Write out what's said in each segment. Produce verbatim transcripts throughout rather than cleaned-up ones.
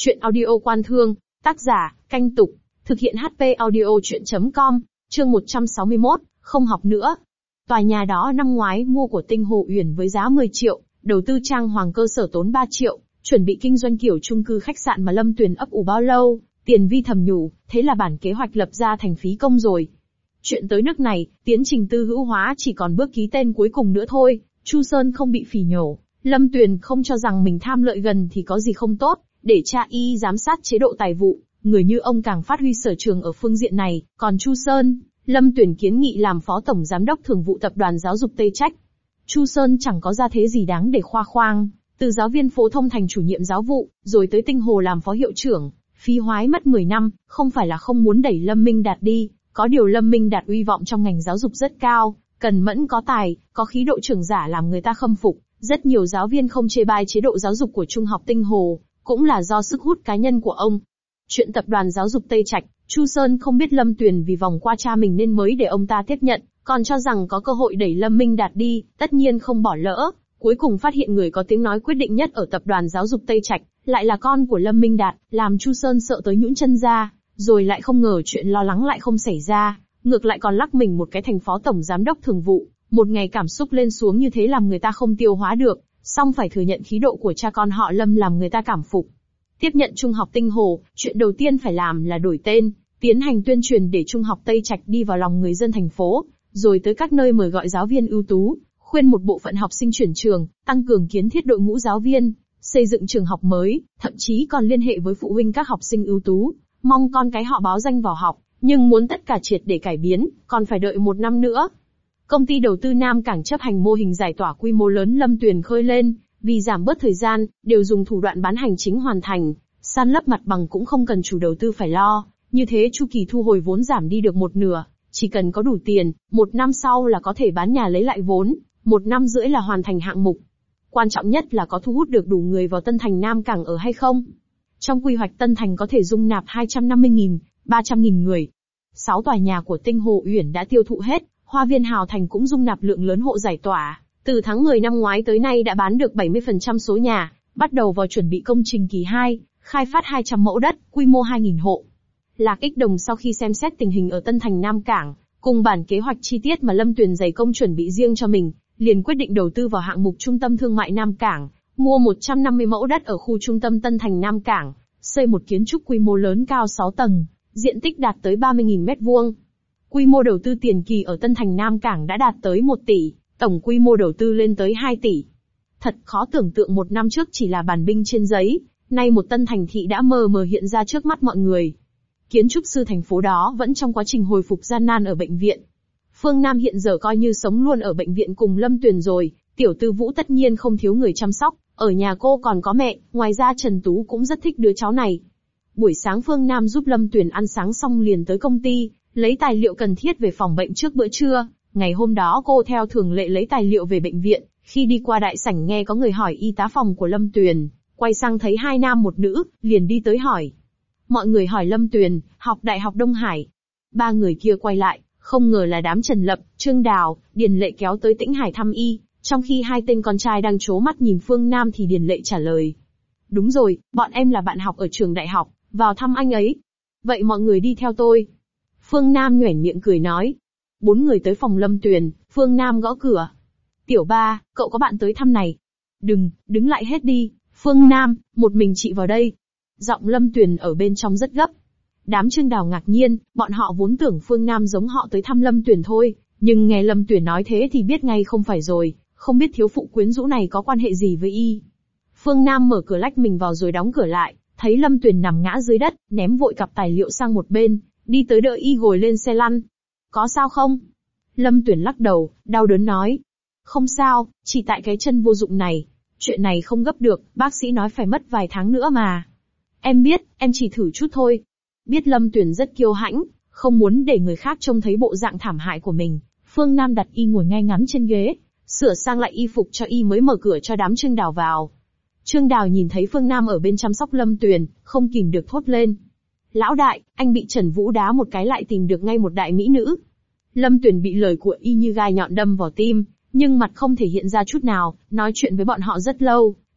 Chuyện audio Quan Thương, tác giả, Canh Tục, thực hiện hát pê audio chuyện chấm com, chương một trăm sáu mươi mốt, không học nữa. Tòa nhà đó năm ngoái mua của Tinh Hồ Uyển với giá mười triệu, đầu tư trang hoàng cơ sở tốn ba triệu, chuẩn bị kinh doanh kiểu chung cư khách sạn mà Lâm Tuyền ấp ủ bao lâu, Tiền Vi thầm nhủ, thế là bản kế hoạch lập ra thành phí công rồi. Chuyện tới nước này, tiến trình tư hữu hóa chỉ còn bước ký tên cuối cùng nữa thôi. Chu Sơn không bị phỉ nhổ, Lâm Tuyền không cho rằng mình tham lợi gần thì có gì không tốt, để cha y giám sát chế độ tài vụ, người như ông càng phát huy sở trường ở phương diện này, còn Chu Sơn, Lâm Tuyền kiến nghị làm phó tổng giám đốc thường vụ tập đoàn giáo dục Tây Trách. Chu Sơn chẳng có gia thế gì đáng để khoa khoang, từ giáo viên phổ thông thành chủ nhiệm giáo vụ, rồi tới Tinh Hồ làm phó hiệu trưởng, phí hoái mất mười năm, không phải là không muốn đẩy Lâm Minh Đạt đi, có điều Lâm Minh Đạt uy vọng trong ngành giáo dục rất cao, cần mẫn có tài, có khí độ trưởng giả làm người ta khâm phục, rất nhiều giáo viên không chê bai chế độ giáo dục của trung học Tinh Hồ, cũng là do sức hút cá nhân của ông. Chuyện tập đoàn giáo dục Tây Trạch, Chu Sơn không biết Lâm Tuyền vì vòng qua cha mình nên mới để ông ta tiếp nhận, còn cho rằng có cơ hội đẩy Lâm Minh Đạt đi, tất nhiên không bỏ lỡ. Cuối cùng phát hiện người có tiếng nói quyết định nhất ở tập đoàn giáo dục Tây Trạch, lại là con của Lâm Minh Đạt, làm Chu Sơn sợ tới nhũn chân ra, rồi lại không ngờ chuyện lo lắng lại không xảy ra, ngược lại còn lắc mình một cái thành phó tổng giám đốc thường vụ, một ngày cảm xúc lên xuống như thế làm người ta không tiêu hóa được, song phải thừa nhận khí độ của cha con họ Lâm làm người ta cảm phục. Tiếp nhận trung học Tinh Hồ, chuyện đầu tiên phải làm là đổi tên, tiến hành tuyên truyền để trung học Tây Trạch đi vào lòng người dân thành phố, rồi tới các nơi mời gọi giáo viên ưu tú, khuyên một bộ phận học sinh chuyển trường, tăng cường kiến thiết đội ngũ giáo viên, xây dựng trường học mới, thậm chí còn liên hệ với phụ huynh các học sinh ưu tú, mong con cái họ báo danh vào học, nhưng muốn tất cả triệt để cải biến, còn phải đợi một năm nữa. Công ty đầu tư Nam Cảng chấp hành mô hình giải tỏa quy mô lớn Lâm Tuyền khơi lên, vì giảm bớt thời gian, đều dùng thủ đoạn bán hành chính hoàn thành, san lấp mặt bằng cũng không cần chủ đầu tư phải lo, như thế chu kỳ thu hồi vốn giảm đi được một nửa, chỉ cần có đủ tiền, một năm sau là có thể bán nhà lấy lại vốn, một năm rưỡi là hoàn thành hạng mục. Quan trọng nhất là có thu hút được đủ người vào Tân Thành Nam Cảng ở hay không. Trong quy hoạch Tân Thành có thể dung nạp hai trăm năm mươi nghìn, ba trăm nghìn người. Sáu tòa nhà của Tinh Hồ Uyển đã tiêu thụ hết, Hoa viên Hào Thành cũng dung nạp lượng lớn hộ giải tỏa. Từ tháng mười năm ngoái tới nay đã bán được bảy mươi phần trăm số nhà, bắt đầu vào chuẩn bị công trình kỳ hai, khai phát hai trăm mẫu đất, quy mô hai nghìn hộ. Lạc Ích Đồng sau khi xem xét tình hình ở Tân Thành Nam Cảng, cùng bản kế hoạch chi tiết mà Lâm Tuyền dày công chuẩn bị riêng cho mình, liền quyết định đầu tư vào hạng mục trung tâm thương mại Nam Cảng, mua một trăm năm mươi mẫu đất ở khu trung tâm Tân Thành Nam Cảng, xây một kiến trúc quy mô lớn cao sáu tầng, diện tích đạt tới ba mươi nghìn mét vuông. Quy mô đầu tư tiền kỳ ở Tân Thành Nam Cảng đã đạt tới một tỷ, tổng quy mô đầu tư lên tới hai tỷ. Thật khó tưởng tượng một năm trước chỉ là bản binh trên giấy, nay một Tân Thành thị đã mờ mờ hiện ra trước mắt mọi người. Kiến trúc sư thành phố đó vẫn trong quá trình hồi phục gian nan ở bệnh viện. Phương Nam hiện giờ coi như sống luôn ở bệnh viện cùng Lâm Tuyền rồi, Tiểu Tư Vũ tất nhiên không thiếu người chăm sóc, ở nhà cô còn có mẹ, ngoài ra Trần Tú cũng rất thích đứa cháu này. Buổi sáng Phương Nam giúp Lâm Tuyền ăn sáng xong liền tới công ty, lấy tài liệu cần thiết về phòng bệnh trước bữa trưa. Ngày hôm đó cô theo thường lệ lấy tài liệu về bệnh viện, khi đi qua đại sảnh nghe có người hỏi y tá phòng của Lâm Tuyền, quay sang thấy hai nam một nữ, liền đi tới hỏi. Mọi người hỏi Lâm Tuyền, học Đại học Đông Hải. Ba người kia quay lại, không ngờ là đám Trần Lập, Trương Đào, Điền Lệ kéo tới Tĩnh Hải thăm y, trong khi hai tên con trai đang trố mắt nhìn Phương Nam thì Điền Lệ trả lời. Đúng rồi, bọn em là bạn học ở trường đại học, vào thăm anh ấy. Vậy mọi người đi theo tôi. Phương Nam nhoẻn miệng cười nói. Bốn người tới phòng Lâm Tuyền, Phương Nam gõ cửa. Tiểu ba, cậu có bạn tới thăm này. Đừng, đứng lại hết đi, Phương Nam, một mình chị vào đây. Giọng Lâm Tuyền ở bên trong rất gấp. Đám Trương Đào ngạc nhiên, bọn họ vốn tưởng Phương Nam giống họ tới thăm Lâm Tuyền thôi, nhưng nghe Lâm Tuyền nói thế thì biết ngay không phải rồi, không biết thiếu phụ quyến rũ này có quan hệ gì với y. Phương Nam mở cửa lách mình vào rồi đóng cửa lại, thấy Lâm Tuyền nằm ngã dưới đất, ném vội cặp tài liệu sang một bên, đi tới đỡ y ngồi lên xe lăn. Có sao không? Lâm Tuyền lắc đầu, đau đớn nói. Không sao, chỉ tại cái chân vô dụng này. Chuyện này không gấp được, bác sĩ nói phải mất vài tháng nữa mà. Em biết, em chỉ thử chút thôi. Biết Lâm Tuyền rất kiêu hãnh, không muốn để người khác trông thấy bộ dạng thảm hại của mình. Phương Nam đặt y ngồi ngay ngắn trên ghế, sửa sang lại y phục cho y mới mở cửa cho đám Trương Đào vào. Trương Đào nhìn thấy Phương Nam ở bên chăm sóc Lâm Tuyền, không kìm được thốt lên. Lão đại, anh bị Trần Vũ đá một cái lại tìm được ngay một đại mỹ nữ. Lâm Tuyền bị lời của y như gai nhọn đâm vào tim, nhưng mặt không thể hiện ra chút nào, nói chuyện với bọn họ rất lâu,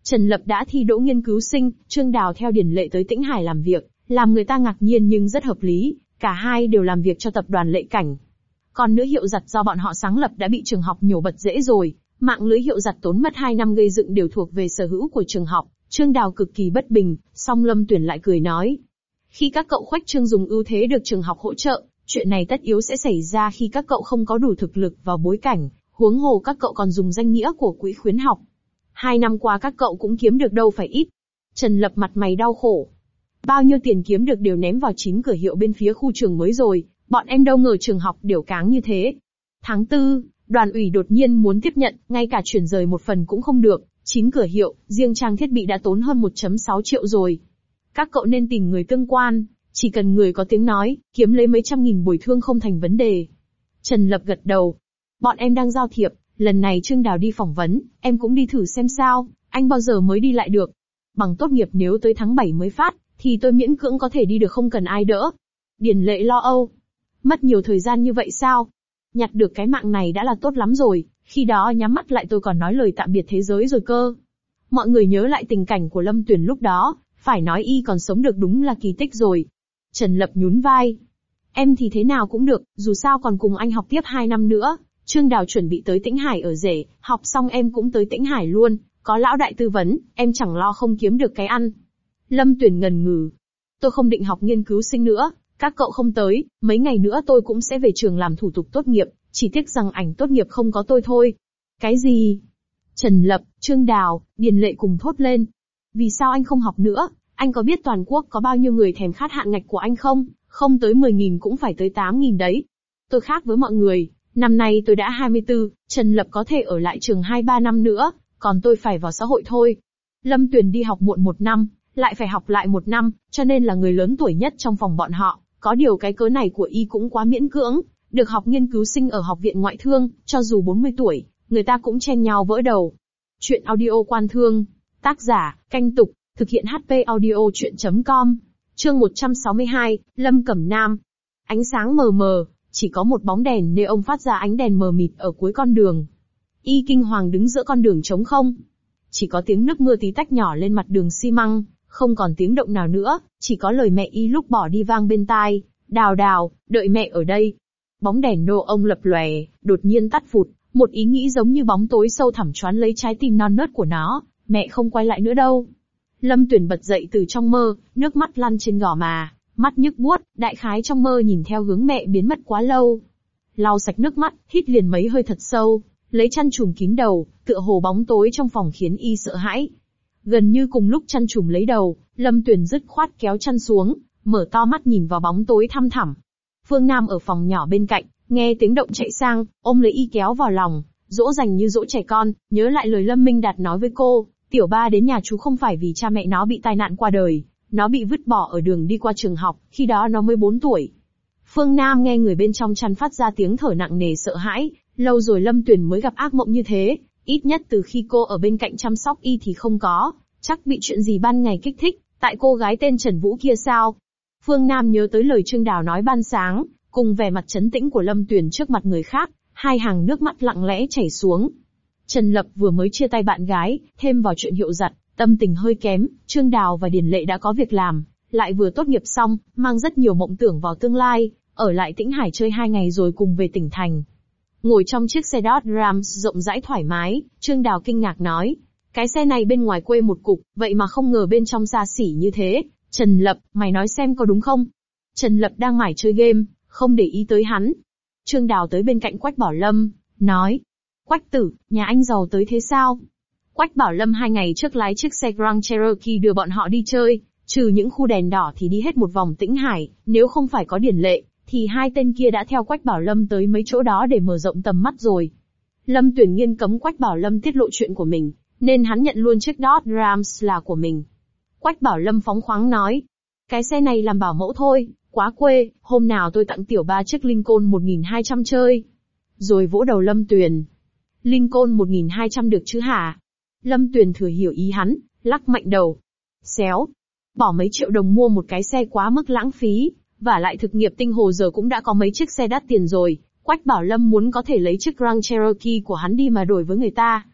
Trần Lập đã thi đỗ nghiên cứu sinh, Trương Đào theo điển lệ tới Tĩnh Hải làm việc, làm người ta ngạc nhiên nhưng rất hợp lý, cả hai đều làm việc cho tập đoàn Lệ Cảnh. Còn nữa hiệu giặt do bọn họ sáng lập đã bị trường học nhổ bật rễ rồi, mạng lưới hiệu giặt tốn mất hai năm gây dựng đều thuộc về sở hữu của trường học. Trương Đào cực kỳ bất bình, song Lâm Tuyển lại cười nói. Khi các cậu khoách trương dùng ưu thế được trường học hỗ trợ, chuyện này tất yếu sẽ xảy ra khi các cậu không có đủ thực lực vào bối cảnh, huống hồ các cậu còn dùng danh nghĩa của quỹ khuyến học. Hai năm qua các cậu cũng kiếm được đâu phải ít. Trần Lập mặt mày đau khổ. Bao nhiêu tiền kiếm được đều ném vào chín cửa hiệu bên phía khu trường mới rồi, bọn em đâu ngờ trường học đều cáng như thế. Tháng tư, đoàn ủy đột nhiên muốn tiếp nhận, ngay cả chuyển rời một phần cũng không được, chín cửa hiệu, riêng trang thiết bị đã tốn hơn một phẩy sáu triệu rồi. Các cậu nên tìm người tương quan, chỉ cần người có tiếng nói, kiếm lấy mấy trăm nghìn bồi thương không thành vấn đề. Trần Lập gật đầu. Bọn em đang giao thiệp, lần này Trương Đào đi phỏng vấn, em cũng đi thử xem sao, anh bao giờ mới đi lại được. Bằng tốt nghiệp nếu tới tháng bảy mới phát, thì tôi miễn cưỡng có thể đi được không cần ai đỡ. Điền Lệ lo âu. Mất nhiều thời gian như vậy sao? Nhặt được cái mạng này đã là tốt lắm rồi, khi đó nhắm mắt lại tôi còn nói lời tạm biệt thế giới rồi cơ. Mọi người nhớ lại tình cảnh của Lâm Tuyển lúc đó, phải nói y còn sống được đúng là kỳ tích rồi. Trần Lập nhún vai. Em thì thế nào cũng được, dù sao còn cùng anh học tiếp hai năm nữa. Trương Đào chuẩn bị tới Tĩnh Hải ở rể, học xong em cũng tới Tĩnh Hải luôn, có lão đại tư vấn, em chẳng lo không kiếm được cái ăn. Lâm Tuyển ngần ngừ. Tôi không định học nghiên cứu sinh nữa, các cậu không tới, mấy ngày nữa tôi cũng sẽ về trường làm thủ tục tốt nghiệp, chỉ tiếc rằng ảnh tốt nghiệp không có tôi thôi. Cái gì? Trần Lập, Trương Đào, Điền Lệ cùng thốt lên. Vì sao anh không học nữa? Anh có biết toàn quốc có bao nhiêu người thèm khát hạn ngạch của anh không? Không tới mười nghìn cũng phải tới tám nghìn đấy. Tôi khác với mọi người, năm nay tôi đã hai mươi tư, Trần Lập có thể ở lại trường hai ba năm nữa, còn tôi phải vào xã hội thôi. Lâm Tuyền đi học muộn một năm, lại phải học lại một năm, cho nên là người lớn tuổi nhất trong phòng bọn họ. Có điều cái cớ này của y cũng quá miễn cưỡng, được học nghiên cứu sinh ở học viện ngoại thương, cho dù bốn mươi tuổi, người ta cũng chen nhau vỡ đầu. Chuyện audio quan thương, tác giả, Canh Tục, thực hiện hát pê audio chuyện chấm com, chương một trăm sáu mươi hai, Lâm Cẩm Nam. Ánh sáng mờ mờ, chỉ có một bóng đèn neon phát ra ánh đèn mờ mịt ở cuối con đường. Y kinh hoàng đứng giữa con đường trống không. Chỉ có tiếng nước mưa tí tách nhỏ lên mặt đường xi măng, không còn tiếng động nào nữa, chỉ có lời mẹ Y lúc bỏ đi vang bên tai, Đào Đào, đợi mẹ ở đây. Bóng đèn nô ông lập lòe, đột nhiên tắt phụt, một ý nghĩ giống như bóng tối sâu thẳm choán lấy trái tim non nớt của nó, mẹ không quay lại nữa đâu. Lâm Tuyển bật dậy từ trong mơ, nước mắt lăn trên gò má, mắt nhức buốt, đại khái trong mơ nhìn theo hướng mẹ biến mất quá lâu. Lau sạch nước mắt, hít liền mấy hơi thật sâu, lấy chăn trùm kín đầu, tựa hồ bóng tối trong phòng khiến Y sợ hãi. Gần như cùng lúc chăn trùm lấy đầu, Lâm Tuyển dứt khoát kéo chăn xuống, mở to mắt nhìn vào bóng tối thăm thẳm. Phương Nam ở phòng nhỏ bên cạnh, nghe tiếng động chạy sang, ôm lấy Y kéo vào lòng, dỗ dành như dỗ trẻ con, nhớ lại lời Lâm Minh Đạt nói với cô, tiểu ba đến nhà chú không phải vì cha mẹ nó bị tai nạn qua đời, nó bị vứt bỏ ở đường đi qua trường học, khi đó nó mới bốn tuổi. Phương Nam nghe người bên trong chăn phát ra tiếng thở nặng nề sợ hãi, lâu rồi Lâm Tuyển mới gặp ác mộng như thế, ít nhất từ khi cô ở bên cạnh chăm sóc Y thì không có, chắc bị chuyện gì ban ngày kích thích, tại cô gái tên Trần Vũ kia sao? Phương Nam nhớ tới lời Trương Đào nói ban sáng, cùng vẻ mặt trấn tĩnh của Lâm Tuyển trước mặt người khác, hai hàng nước mắt lặng lẽ chảy xuống. Trần Lập vừa mới chia tay bạn gái, thêm vào chuyện hiệu giặt, tâm tình hơi kém, Trương Đào và Điền Lệ đã có việc làm, lại vừa tốt nghiệp xong, mang rất nhiều mộng tưởng vào tương lai, ở lại Tĩnh Hải chơi hai ngày rồi cùng về tỉnh thành. Ngồi trong chiếc xe Dodge Ram rộng rãi thoải mái, Trương Đào kinh ngạc nói, cái xe này bên ngoài quê một cục, vậy mà không ngờ bên trong xa xỉ như thế. Trần Lập, mày nói xem có đúng không? Trần Lập đang mải chơi game, không để ý tới hắn. Trương Đào tới bên cạnh Quách Bảo Lâm, nói, Quách tử, nhà anh giàu tới thế sao? Quách Bảo Lâm hai ngày trước lái chiếc xe Grand Cherokee đưa bọn họ đi chơi, trừ những khu đèn đỏ thì đi hết một vòng Tĩnh Hải, nếu không phải có Điền Lệ, thì hai tên kia đã theo Quách Bảo Lâm tới mấy chỗ đó để mở rộng tầm mắt rồi. Lâm Tuyển nghiêm cấm Quách Bảo Lâm tiết lộ chuyện của mình, nên hắn nhận luôn chiếc Dodge Ram là của mình. Quách Bảo Lâm phóng khoáng nói, cái xe này làm bảo mẫu thôi, quá quê, hôm nào tôi tặng tiểu ba chiếc Lincoln một nghìn hai trăm chơi. Rồi vỗ đầu Lâm Tuyền. Lincoln một nghìn hai trăm được chứ hả? Lâm Tuyền thừa hiểu ý hắn, lắc mạnh đầu. Xéo. Bỏ mấy triệu đồng mua một cái xe quá mức lãng phí, và lại thực nghiệp tinh hồ giờ cũng đã có mấy chiếc xe đắt tiền rồi. Quách Bảo Lâm muốn có thể lấy chiếc Grand Cherokee của hắn đi mà đổi với người ta.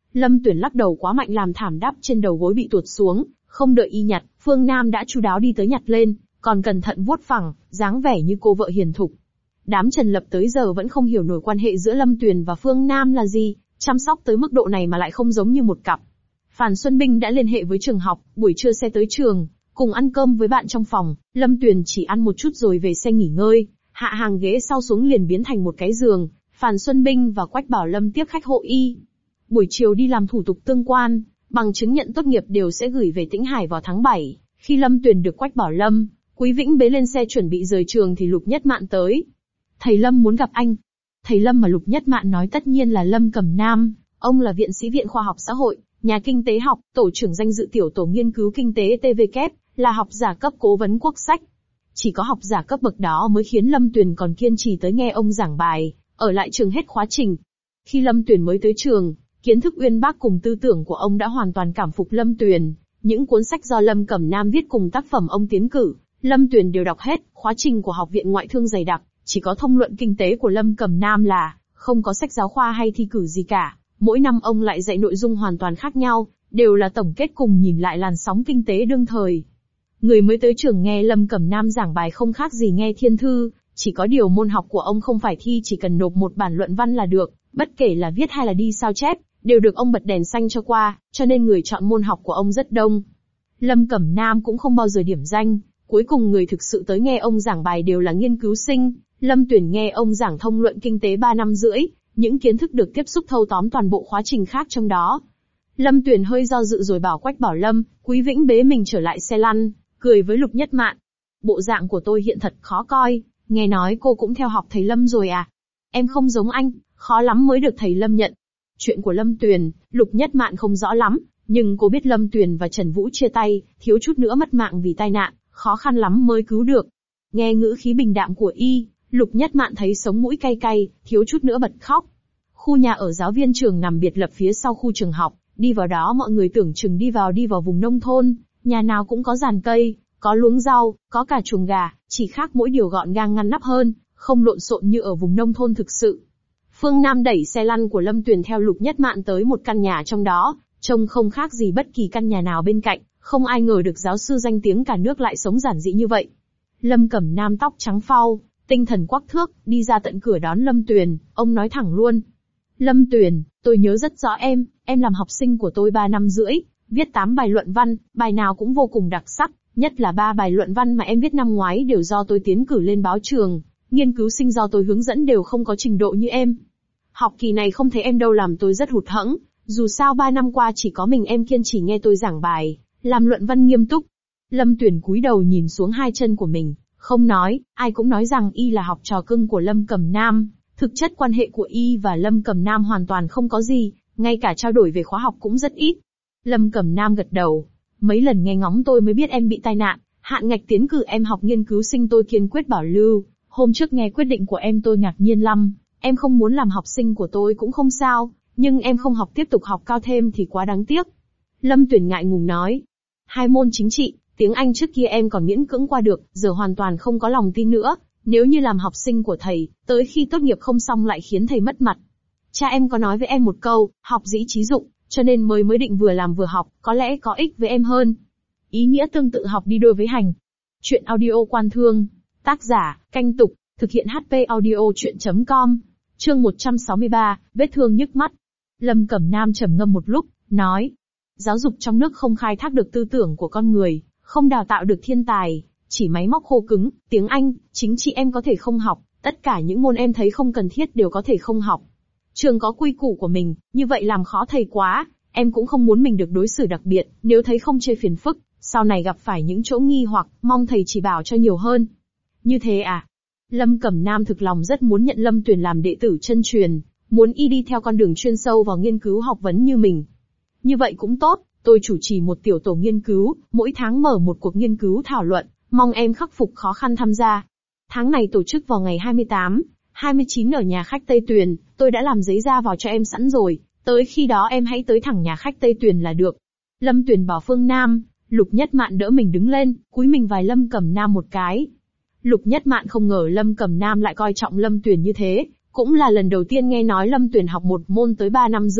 Lâm Tuyển lắc đầu quá mạnh làm thảm đắp trên đầu gối bị tuột xuống, không đợi y nhặt, Phương Nam đã chu đáo đi tới nhặt lên, còn cẩn thận vuốt phẳng, dáng vẻ như cô vợ hiền thục. Đám Trần Lập tới giờ vẫn không hiểu nổi quan hệ giữa Lâm Tuyền và Phương Nam là gì, chăm sóc tới mức độ này mà lại không giống như một cặp. Phan Xuân Binh đã liên hệ với trường học, buổi trưa xe tới trường, cùng ăn cơm với bạn trong phòng, Lâm Tuyền chỉ ăn một chút rồi về xe nghỉ ngơi, hạ hàng ghế sau xuống liền biến thành một cái giường, Phan Xuân Binh và Quách Bảo Lâm tiếp khách hộ y. Buổi chiều đi làm thủ tục tương quan, bằng chứng nhận tốt nghiệp đều sẽ gửi về Tĩnh Hải vào tháng bảy, khi Lâm Tuyền được Quách Bảo Lâm, Quý Vĩnh bế lên xe chuẩn bị rời trường thì Lục Nhất Mạn tới. Thầy Lâm muốn gặp anh. Thầy Lâm mà Lục Nhất Mạn nói tất nhiên là Lâm Cẩm Nam, ông là viện sĩ Viện Khoa học Xã hội, nhà kinh tế học, tổ trưởng danh dự tiểu tổ nghiên cứu kinh tế T V K, là học giả cấp cố vấn quốc sách. Chỉ có học giả cấp bậc đó mới khiến Lâm Tuyền còn kiên trì tới nghe ông giảng bài, ở lại trường hết khóa trình. Khi Lâm Tuyền mới tới trường, kiến thức uyên bác cùng tư tưởng của ông đã hoàn toàn cảm phục Lâm Tuyền. Những cuốn sách do Lâm Cẩm Nam viết cùng tác phẩm ông tiến cử, Lâm Tuyền đều đọc hết. Khóa trình của Học viện Ngoại thương dày đặc, chỉ có thông luận kinh tế của Lâm Cẩm Nam là không có sách giáo khoa hay thi cử gì cả. Mỗi năm ông lại dạy nội dung hoàn toàn khác nhau, đều là tổng kết cùng nhìn lại làn sóng kinh tế đương thời. Người mới tới trường nghe Lâm Cẩm Nam giảng bài không khác gì nghe thiên thư, chỉ có điều môn học của ông không phải thi, chỉ cần nộp một bản luận văn là được, bất kể là viết hay là đi sao chép, đều được ông bật đèn xanh cho qua, cho nên người chọn môn học của ông rất đông. Lâm Cẩm Nam cũng không bao giờ điểm danh, cuối cùng người thực sự tới nghe ông giảng bài đều là nghiên cứu sinh. Lâm Tuyển nghe ông giảng thông luận kinh tế ba năm rưỡi, những kiến thức được tiếp xúc thâu tóm toàn bộ khóa trình khác trong đó. Lâm Tuyển hơi do dự rồi bảo Quách Bảo Lâm, Quý Vĩnh bế mình trở lại xe lăn, cười với Lục Nhất Mạn. Bộ dạng của tôi hiện thật khó coi, nghe nói cô cũng theo học thầy Lâm rồi à? Em không giống anh, khó lắm mới được thầy Lâm nhận. Chuyện của Lâm Tuyền, Lục Nhất Mạn không rõ lắm, nhưng cô biết Lâm Tuyền và Trần Vũ chia tay, thiếu chút nữa mất mạng vì tai nạn, khó khăn lắm mới cứu được. Nghe ngữ khí bình đạm của y, Lục Nhất Mạn thấy sống mũi cay cay, thiếu chút nữa bật khóc. Khu nhà ở giáo viên trường nằm biệt lập phía sau khu trường học, đi vào đó mọi người tưởng chừng đi vào đi vào vùng nông thôn, nhà nào cũng có giàn cây, có luống rau, có cả chuồng gà, chỉ khác mỗi điều gọn gàng ngăn nắp hơn, không lộn xộn như ở vùng nông thôn thực sự. Phương Nam đẩy xe lăn của Lâm Tuyền theo Lục Nhất Mạn tới một căn nhà trong đó, trông không khác gì bất kỳ căn nhà nào bên cạnh, không ai ngờ được giáo sư danh tiếng cả nước lại sống giản dị như vậy. Lâm Cẩm Nam tóc trắng phau, tinh thần quắc thước, đi ra tận cửa đón Lâm Tuyền, ông nói thẳng luôn. Lâm Tuyền, tôi nhớ rất rõ em, em làm học sinh của tôi ba năm rưỡi, viết tám bài luận văn, bài nào cũng vô cùng đặc sắc, nhất là ba bài luận văn mà em viết năm ngoái đều do tôi tiến cử lên báo trường, nghiên cứu sinh do tôi hướng dẫn đều không có trình độ như em. Học kỳ này không thấy em đâu làm tôi rất hụt hẫng, dù sao ba năm qua chỉ có mình em kiên trì nghe tôi giảng bài, làm luận văn nghiêm túc. Lâm Tuyền cúi đầu nhìn xuống hai chân của mình, không nói, ai cũng nói rằng y là học trò cưng của Lâm Cẩm Nam, thực chất quan hệ của y và Lâm Cẩm Nam hoàn toàn không có gì, ngay cả trao đổi về khóa học cũng rất ít. Lâm Cẩm Nam gật đầu, mấy lần nghe ngóng tôi mới biết em bị tai nạn, hạn ngạch tiến cử em học nghiên cứu sinh tôi kiên quyết bảo lưu, hôm trước nghe quyết định của em tôi ngạc nhiên lắm, em không muốn làm học sinh của tôi cũng không sao, nhưng em không học tiếp tục học cao thêm thì quá đáng tiếc. Lâm Tuyển ngại ngùng nói, hai môn chính trị, tiếng Anh trước kia em còn miễn cưỡng qua được, giờ hoàn toàn không có lòng tin nữa, nếu như làm học sinh của thầy, tới khi tốt nghiệp không xong lại khiến thầy mất mặt. Cha em có nói với em một câu, học dĩ trí dụng, cho nên mới mới định vừa làm vừa học, có lẽ có ích với em hơn. Ý nghĩa tương tự học đi đôi với hành. Chuyện audio Quan Thương, tác giả, Canh Tục, thực hiện hát pê audio chuyện chấm com, chương một trăm sáu mươi ba, vết thương nhức mắt. Lâm Cẩm Nam trầm ngâm một lúc, nói, giáo dục trong nước không khai thác được tư tưởng của con người, không đào tạo được thiên tài, chỉ máy móc khô cứng, tiếng Anh, chính trị em có thể không học, tất cả những môn em thấy không cần thiết đều có thể không học. Trường có quy củ của mình, như vậy làm khó thầy quá, em cũng không muốn mình được đối xử đặc biệt, nếu thấy không chê phiền phức, sau này gặp phải những chỗ nghi hoặc, mong thầy chỉ bảo cho nhiều hơn. Như thế à? Lâm Cẩm Nam thực lòng rất muốn nhận Lâm Tuyền làm đệ tử chân truyền, muốn y đi theo con đường chuyên sâu vào nghiên cứu học vấn như mình. Như vậy cũng tốt, tôi chủ trì một tiểu tổ nghiên cứu, mỗi tháng mở một cuộc nghiên cứu thảo luận, mong em khắc phục khó khăn tham gia. Tháng này tổ chức vào ngày hai mươi tám, hai mươi chín ở nhà khách Tây Tuyền, tôi đã làm giấy ra vào cho em sẵn rồi, tới khi đó em hãy tới thẳng nhà khách Tây Tuyền là được. Lâm Tuyền bảo Phương Nam, Lục Nhất Mạn đỡ mình đứng lên, cúi mình vài Lâm Cẩm Nam một cái. Lục Nhất Mạn không ngờ Lâm Cẩm Nam lại coi trọng Lâm Tuyền như thế, cũng là lần đầu tiên nghe nói Lâm Tuyền học một môn tới ba năm rưỡi,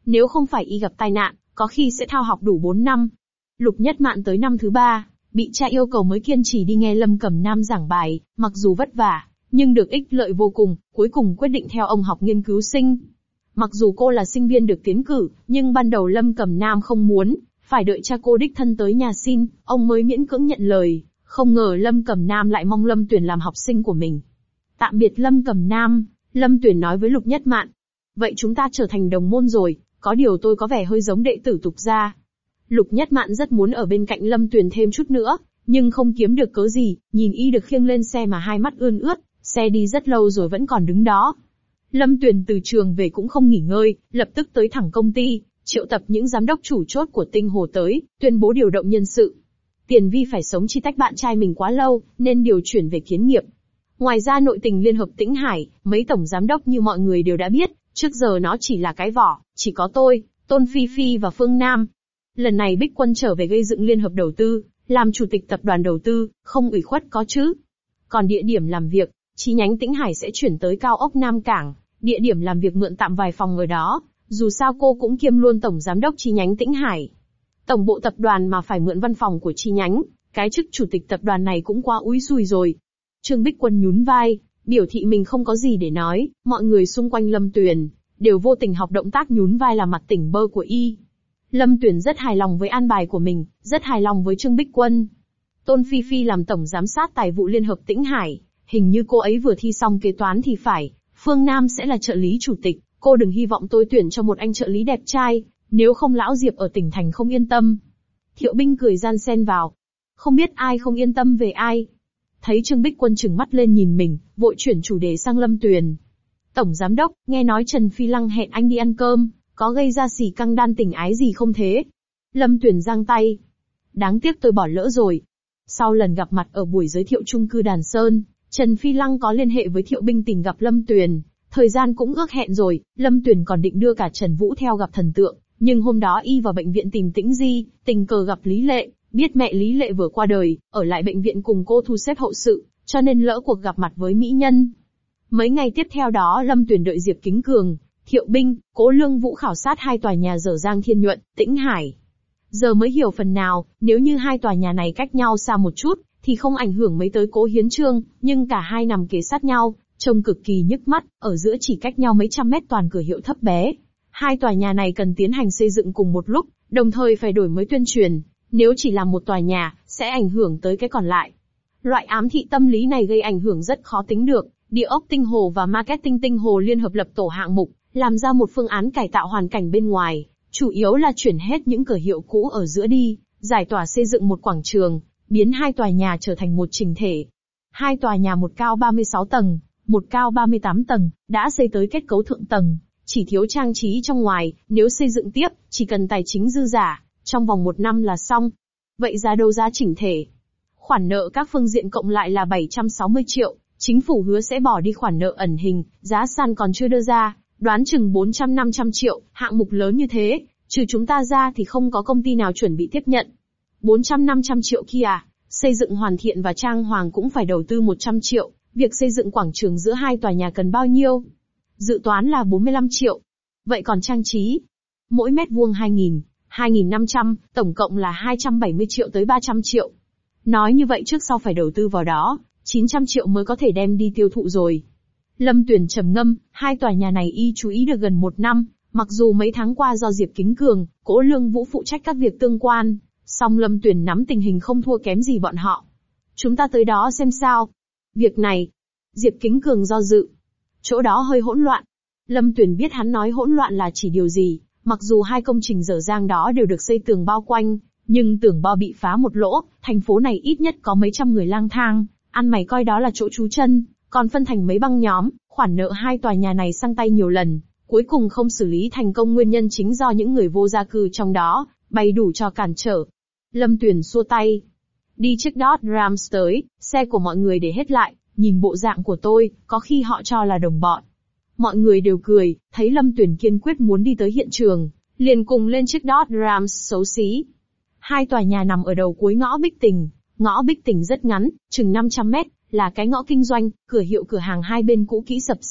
Nếu không phải y gặp tai nạn, có khi sẽ thao học đủ bốn năm. Lục Nhất Mạn tới năm thứ ba, bị cha yêu cầu mới kiên trì đi nghe Lâm Cẩm Nam giảng bài, mặc dù vất vả, nhưng được ích lợi vô cùng, cuối cùng quyết định theo ông học nghiên cứu sinh. Mặc dù cô là sinh viên được tiến cử, nhưng ban đầu Lâm Cẩm Nam không muốn, phải đợi cha cô đích thân tới nhà xin, ông mới miễn cưỡng nhận lời. Không ngờ Lâm Cẩm Nam lại mong Lâm Tuyển làm học sinh của mình. Tạm biệt Lâm Cẩm Nam, Lâm Tuyển nói với Lục Nhất Mạn. Vậy chúng ta trở thành đồng môn rồi, có điều tôi có vẻ hơi giống đệ tử Tục gia. Lục Nhất Mạn rất muốn ở bên cạnh Lâm Tuyển thêm chút nữa, nhưng không kiếm được cớ gì, nhìn y được khiêng lên xe mà hai mắt ươn ướt, xe đi rất lâu rồi vẫn còn đứng đó. Lâm Tuyển từ trường về cũng không nghỉ ngơi, lập tức tới thẳng công ty, triệu tập những giám đốc chủ chốt của Tinh Hồ tới, tuyên bố điều động nhân sự. Tiền Vi phải sống chi tách bạn trai mình quá lâu, nên điều chuyển về Kiến Nghiệp. Ngoài ra nội tình Liên hợp Tĩnh Hải, mấy tổng giám đốc như mọi người đều đã biết, trước giờ nó chỉ là cái vỏ, chỉ có tôi, Tôn Phi Phi và Phương Nam. Lần này Bích Quân trở về gây dựng liên hợp đầu tư, làm chủ tịch tập đoàn đầu tư, không ủy khuất có chứ. Còn địa điểm làm việc, chi nhánh Tĩnh Hải sẽ chuyển tới cao ốc Nam Cảng, địa điểm làm việc mượn tạm vài phòng ở đó, dù sao cô cũng kiêm luôn tổng giám đốc chi nhánh Tĩnh Hải. Tổng bộ tập đoàn mà phải mượn văn phòng của chi nhánh, cái chức chủ tịch tập đoàn này cũng quá úi xùi rồi. Trương Bích Quân nhún vai, biểu thị mình không có gì để nói, mọi người xung quanh Lâm Tuyền đều vô tình học động tác nhún vai làm mặt tỉnh bơ của y. Lâm Tuyền rất hài lòng với an bài của mình, rất hài lòng với Trương Bích Quân. Tôn Phi Phi làm tổng giám sát tài vụ Liên hợp Tĩnh Hải, hình như cô ấy vừa thi xong kế toán thì phải. Phương Nam sẽ là trợ lý chủ tịch, cô đừng hy vọng tôi tuyển cho một anh trợ lý đẹp trai, nếu không lão Diệp ở tỉnh thành không yên tâm. Thiệu Binh cười gian xen vào. Không biết ai không yên tâm về ai. Thấy Trương Bích Quân trừng mắt lên nhìn mình, vội chuyển chủ đề sang Lâm Tuyền. Tổng giám đốc, nghe nói Trần Phi Lăng hẹn anh đi ăn cơm, có gây ra xì căng đan tình ái gì không thế? Lâm Tuyền giang tay. Đáng tiếc tôi bỏ lỡ rồi. Sau lần gặp mặt ở buổi giới thiệu chung cư Đàn Sơn, Trần Phi Lăng có liên hệ với Thiệu Binh tìm gặp Lâm Tuyền. Thời gian cũng ước hẹn rồi, Lâm Tuyền còn định đưa cả Trần Vũ theo gặp thần tượng. Nhưng hôm đó y vào bệnh viện tìm Tĩnh Di, tình cờ gặp Lý Lệ, biết mẹ Lý Lệ vừa qua đời, ở lại bệnh viện cùng cô thu xếp hậu sự, cho nên lỡ cuộc gặp mặt với mỹ nhân. Mấy ngày tiếp theo đó Lâm Tuyền đợi Diệp Kính Cường, Thiệu Binh, Cố Lương Vũ khảo sát hai tòa nhà Dở Giang Thiên Nhuận, Tĩnh Hải. Giờ mới hiểu phần nào, nếu như hai tòa nhà này cách nhau xa một chút, thì không ảnh hưởng mấy tới Cố Hiến Trương, nhưng cả hai nằm kế sát nhau, trông cực kỳ nhức mắt, ở giữa chỉ cách nhau mấy trăm mét toàn cửa hiệu thấp bé. Hai tòa nhà này cần tiến hành xây dựng cùng một lúc, đồng thời phải đổi mới tuyên truyền, nếu chỉ làm một tòa nhà, sẽ ảnh hưởng tới cái còn lại. Loại ám thị tâm lý này gây ảnh hưởng rất khó tính được, Địa ốc Tinh Hồ và Marketing Tinh Hồ liên hợp lập tổ hạng mục, làm ra một phương án cải tạo hoàn cảnh bên ngoài, chủ yếu là chuyển hết những cửa hiệu cũ ở giữa đi, giải tỏa xây dựng một quảng trường, biến hai tòa nhà trở thành một chỉnh thể. Hai tòa nhà một cao ba mươi sáu tầng, một cao ba mươi tám tầng, đã xây tới kết cấu thượng tầng, chỉ thiếu trang trí trong ngoài, nếu xây dựng tiếp, chỉ cần tài chính dư giả, trong vòng một năm là xong. Vậy giá đấu giá chỉnh thể. Khoản nợ các phương diện cộng lại là bảy trăm sáu mươi triệu, chính phủ hứa sẽ bỏ đi khoản nợ ẩn hình, giá sàn còn chưa đưa ra, đoán chừng bốn trăm năm trăm triệu, hạng mục lớn như thế, trừ chúng ta ra thì không có công ty nào chuẩn bị tiếp nhận. bốn trăm năm trăm triệu kia à, xây dựng hoàn thiện và trang hoàng cũng phải đầu tư một trăm triệu, việc xây dựng quảng trường giữa hai tòa nhà cần bao nhiêu? Dự toán là bốn mươi lăm triệu. Vậy còn trang trí? Mỗi mét vuông hai nghìn, hai nghìn năm trăm, tổng cộng là hai trăm bảy mươi triệu tới ba trăm triệu. Nói như vậy trước sau phải đầu tư vào đó, chín trăm triệu mới có thể đem đi tiêu thụ rồi. Lâm Tuyền trầm ngâm, hai tòa nhà này y chú ý được gần một năm, mặc dù mấy tháng qua do Diệp Kính Cường, Cố Lương Vũ phụ trách các việc tương quan, song Lâm Tuyền nắm tình hình không thua kém gì bọn họ. Chúng ta tới đó xem sao. Việc này, Diệp Kính Cường do dự. Chỗ đó hơi hỗn loạn. Lâm Tuyền biết hắn nói hỗn loạn là chỉ điều gì, mặc dù hai công trình Dở Giang đó đều được xây tường bao quanh, nhưng tường bao bị phá một lỗ, thành phố này ít nhất có mấy trăm người lang thang, ăn mày coi đó là chỗ trú chân, còn phân thành mấy băng nhóm, khoản nợ hai tòa nhà này sang tay nhiều lần, cuối cùng không xử lý thành công nguyên nhân chính do những người vô gia cư trong đó, bày đủ cho cản trở. Lâm Tuyền xua tay. Đi chiếc Dodge Rams tới, xe của mọi người để hết lại, nhìn bộ dạng của tôi, có khi họ cho là đồng bọn. Mọi người đều cười, thấy Lâm Tuyền kiên quyết muốn đi tới hiện trường, liền cùng lên chiếc Dodge Rams xấu xí. Hai tòa nhà nằm ở đầu cuối ngõ Bích Tình, ngõ Bích Tình rất ngắn, chừng năm trăm mét, là cái ngõ kinh doanh, cửa hiệu cửa hàng hai bên cũ kỹ sập xệ,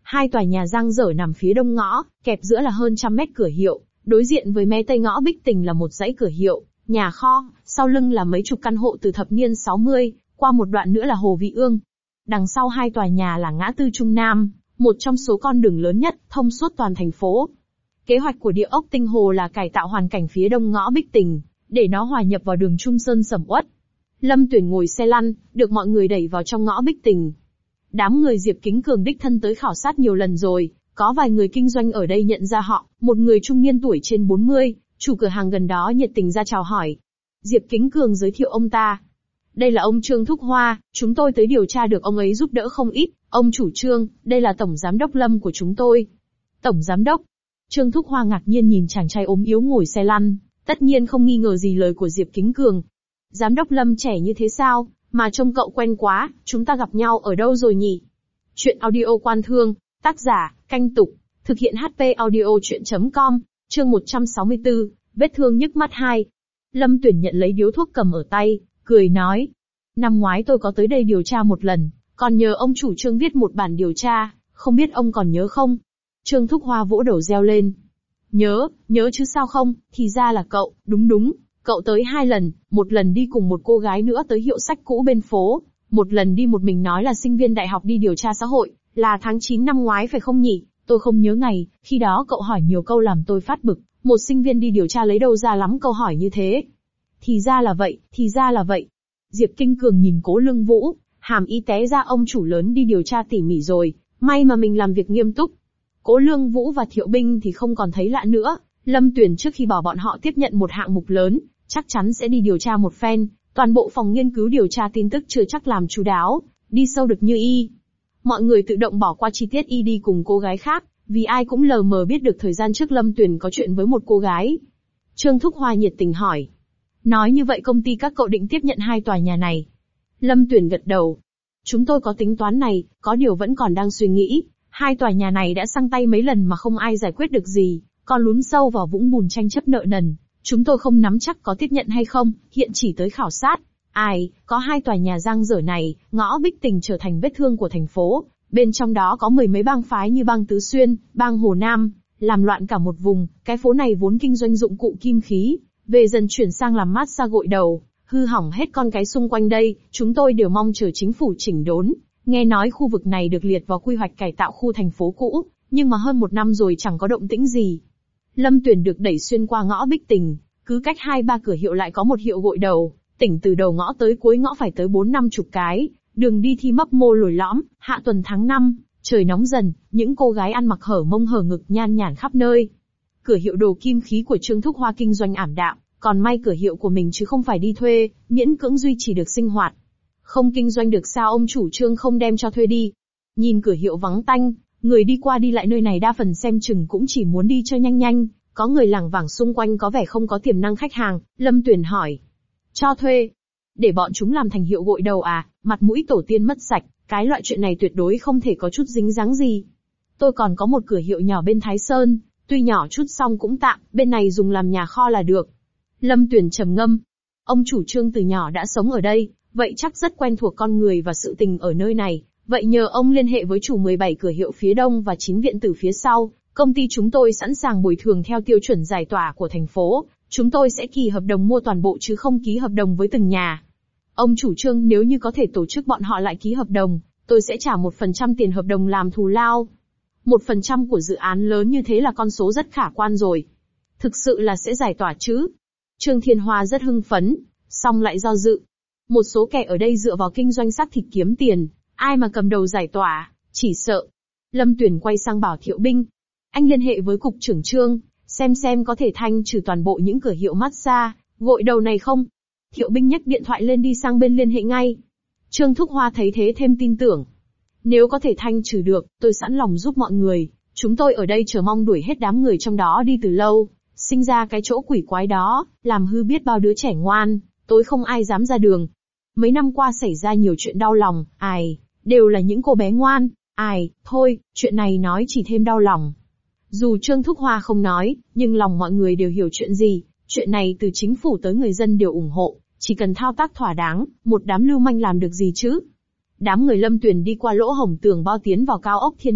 Hai tòa nhà dang dở nằm phía đông ngõ, kẹp giữa là hơn trăm mét cửa hiệu, đối diện với mé tây ngõ Bích Tình là một dãy cửa hiệu, nhà kho, sau lưng là mấy chục căn hộ từ thập niên sáu mươi, qua một đoạn nữa là Hồ Vị Ương. Đằng sau hai tòa nhà là ngã tư Trung Nam, một trong số con đường lớn nhất, thông suốt toàn thành phố. Kế hoạch của địa ốc Tinh Hồ là cải tạo hoàn cảnh phía đông ngõ Bích Tình, để nó hòa nhập vào đường Trung Sơn sầm uất. Lâm Tuyển ngồi xe lăn, được mọi người đẩy vào trong ngõ Bích Tình. Đám người Diệp Kính Cường đích thân tới khảo sát nhiều lần rồi, có vài người kinh doanh ở đây nhận ra họ, một người trung niên tuổi trên bốn mươi, chủ cửa hàng gần đó nhiệt tình ra chào hỏi. Diệp Kính Cường giới thiệu ông ta. Đây là ông Trương Thúc Hoa, chúng tôi tới điều tra được ông ấy giúp đỡ không ít. Ông chủ Trương, đây là Tổng Giám đốc Lâm của chúng tôi. Tổng Giám đốc. Trương Thúc Hoa ngạc nhiên nhìn chàng trai ốm yếu ngồi xe lăn, tất nhiên không nghi ngờ gì lời của Diệp Kính Cường. Giám đốc Lâm trẻ như thế sao, mà trông cậu quen quá, chúng ta gặp nhau ở đâu rồi nhỉ? Chuyện audio Quan Thương, tác giả, Canh Tục, thực hiện hát pê audio chuyện chấm com, chương một trăm sáu mươi tư, vết thương nhức mắt hai. Lâm Tuyển nhận lấy điếu thuốc cầm ở tay, cười nói. Năm ngoái tôi có tới đây điều tra một lần, còn nhờ ông chủ Trương viết một bản điều tra, không biết ông còn nhớ không? Trương Thúc Hoa vỗ đầu reo lên. Nhớ, nhớ chứ sao không, thì ra là cậu, đúng đúng, cậu tới hai lần, một lần đi cùng một cô gái nữa tới hiệu sách cũ bên phố, một lần đi một mình nói là sinh viên đại học đi điều tra xã hội, là tháng chín năm ngoái phải không nhỉ? Tôi không nhớ ngày, khi đó cậu hỏi nhiều câu làm tôi phát bực, một sinh viên đi điều tra lấy đâu ra lắm câu hỏi như thế. Thì ra là vậy, thì ra là vậy. Diệp Kinh Cường nhìn Cố Lương Vũ, hàm ý té ra ông chủ lớn đi điều tra tỉ mỉ rồi, may mà mình làm việc nghiêm túc. Cố Lương Vũ và Thiệu Binh thì không còn thấy lạ nữa, Lâm Tuyển trước khi bảo bọn họ tiếp nhận một hạng mục lớn, chắc chắn sẽ đi điều tra một phen, toàn bộ phòng nghiên cứu điều tra tin tức chưa chắc làm chu đáo, đi sâu được như y. Mọi người tự động bỏ qua chi tiết y đi cùng cô gái khác, vì ai cũng lờ mờ biết được thời gian trước Lâm Tuyển có chuyện với một cô gái. Trương Thúc Hoa nhiệt tình hỏi. Nói như vậy công ty các cậu định tiếp nhận hai tòa nhà này? Lâm Tuyển gật đầu. Chúng tôi có tính toán này, có điều vẫn còn đang suy nghĩ. Hai tòa nhà này đã sang tay mấy lần mà không ai giải quyết được gì, còn lún sâu vào vũng bùn tranh chấp nợ nần. Chúng tôi không nắm chắc có tiếp nhận hay không, hiện chỉ tới khảo sát. Ai, có hai tòa nhà dang dở này, ngõ Bích Tình trở thành vết thương của thành phố. Bên trong đó có mười mấy bang phái như bang Tứ Xuyên, bang Hồ Nam, làm loạn cả một vùng. Cái phố này vốn kinh doanh dụng cụ kim khí, về dần chuyển sang làm massage gội đầu, hư hỏng hết con cái xung quanh đây. Chúng tôi đều mong chờ chính phủ chỉnh đốn. Nghe nói khu vực này được liệt vào quy hoạch cải tạo khu thành phố cũ, nhưng mà hơn một năm rồi chẳng có động tĩnh gì. Lâm Tuyển được đẩy xuyên qua ngõ Bích Tình, cứ cách hai ba cửa hiệu lại có một hiệu gội đầu, tỉnh từ đầu ngõ tới cuối ngõ phải tới bốn năm chục cái, đường đi thi mấp mô lồi lõm. Hạ tuần tháng năm, trời nóng dần, những cô gái ăn mặc hở mông hở ngực nhan nhản khắp nơi. Cửa hiệu đồ kim khí của Trương Thúc Hoa kinh doanh ảm đạm, còn may cửa hiệu của mình chứ không phải đi thuê, miễn cưỡng duy trì được sinh hoạt. Không kinh doanh được sao ông chủ Trương không đem cho thuê đi? Nhìn cửa hiệu vắng tanh, người đi qua đi lại nơi này đa phần xem chừng cũng chỉ muốn đi cho nhanh nhanh, có người lảng vảng xung quanh có vẻ không có tiềm năng khách hàng. Lâm Tuyển hỏi. Cho thuê? Để bọn chúng làm thành hiệu gội đầu à, mặt mũi tổ tiên mất sạch, cái loại chuyện này tuyệt đối không thể có chút dính dáng gì. Tôi còn có một cửa hiệu nhỏ bên Thái Sơn, tuy nhỏ chút song cũng tạm, bên này dùng làm nhà kho là được. Lâm Tuyển trầm ngâm. Ông chủ Trương từ nhỏ đã sống ở đây, vậy chắc rất quen thuộc con người và sự tình ở nơi này. Vậy nhờ ông liên hệ với chủ mười bảy cửa hiệu phía đông và chín viện tử phía sau, công ty chúng tôi sẵn sàng bồi thường theo tiêu chuẩn giải tỏa của thành phố. Chúng tôi sẽ ký hợp đồng mua toàn bộ chứ không ký hợp đồng với từng nhà. Ông chủ Trương nếu như có thể tổ chức bọn họ lại ký hợp đồng, tôi sẽ trả một phần trăm tiền hợp đồng làm thù lao. Một phần trăm của dự án lớn như thế là con số rất khả quan rồi. Thực sự là sẽ giải tỏa chứ? Trương Thiên Hoa rất hưng phấn, song lại do dự. Một số kẻ ở đây dựa vào kinh doanh xác thịt kiếm tiền, ai mà cầm đầu giải tỏa, chỉ sợ. Lâm Tuyển quay sang bảo Thiệu Binh. Anh liên hệ với cục trưởng Trương, xem xem có thể thanh trừ toàn bộ những cửa hiệu massage, gội đầu này không? Thiệu Binh nhấc điện thoại lên đi sang bên liên hệ ngay. Trương Thúc Hoa thấy thế thêm tin tưởng. Nếu có thể thanh trừ được, tôi sẵn lòng giúp mọi người. Chúng tôi ở đây chờ mong đuổi hết đám người trong đó đi từ lâu. Sinh ra cái chỗ quỷ quái đó, làm hư biết bao đứa trẻ ngoan, tối không ai dám ra đường. Mấy năm qua xảy ra nhiều chuyện đau lòng, ai, đều là những cô bé ngoan, ai, thôi, chuyện này nói chỉ thêm đau lòng. Dù Trương Thúc Hoa không nói, nhưng lòng mọi người đều hiểu chuyện gì, chuyện này từ chính phủ tới người dân đều ủng hộ, chỉ cần thao tác thỏa đáng, một đám lưu manh làm được gì chứ. Đám người Lâm Tuyển đi qua lỗ hổng tường bao tiến vào cao ốc Thiên Nhuận,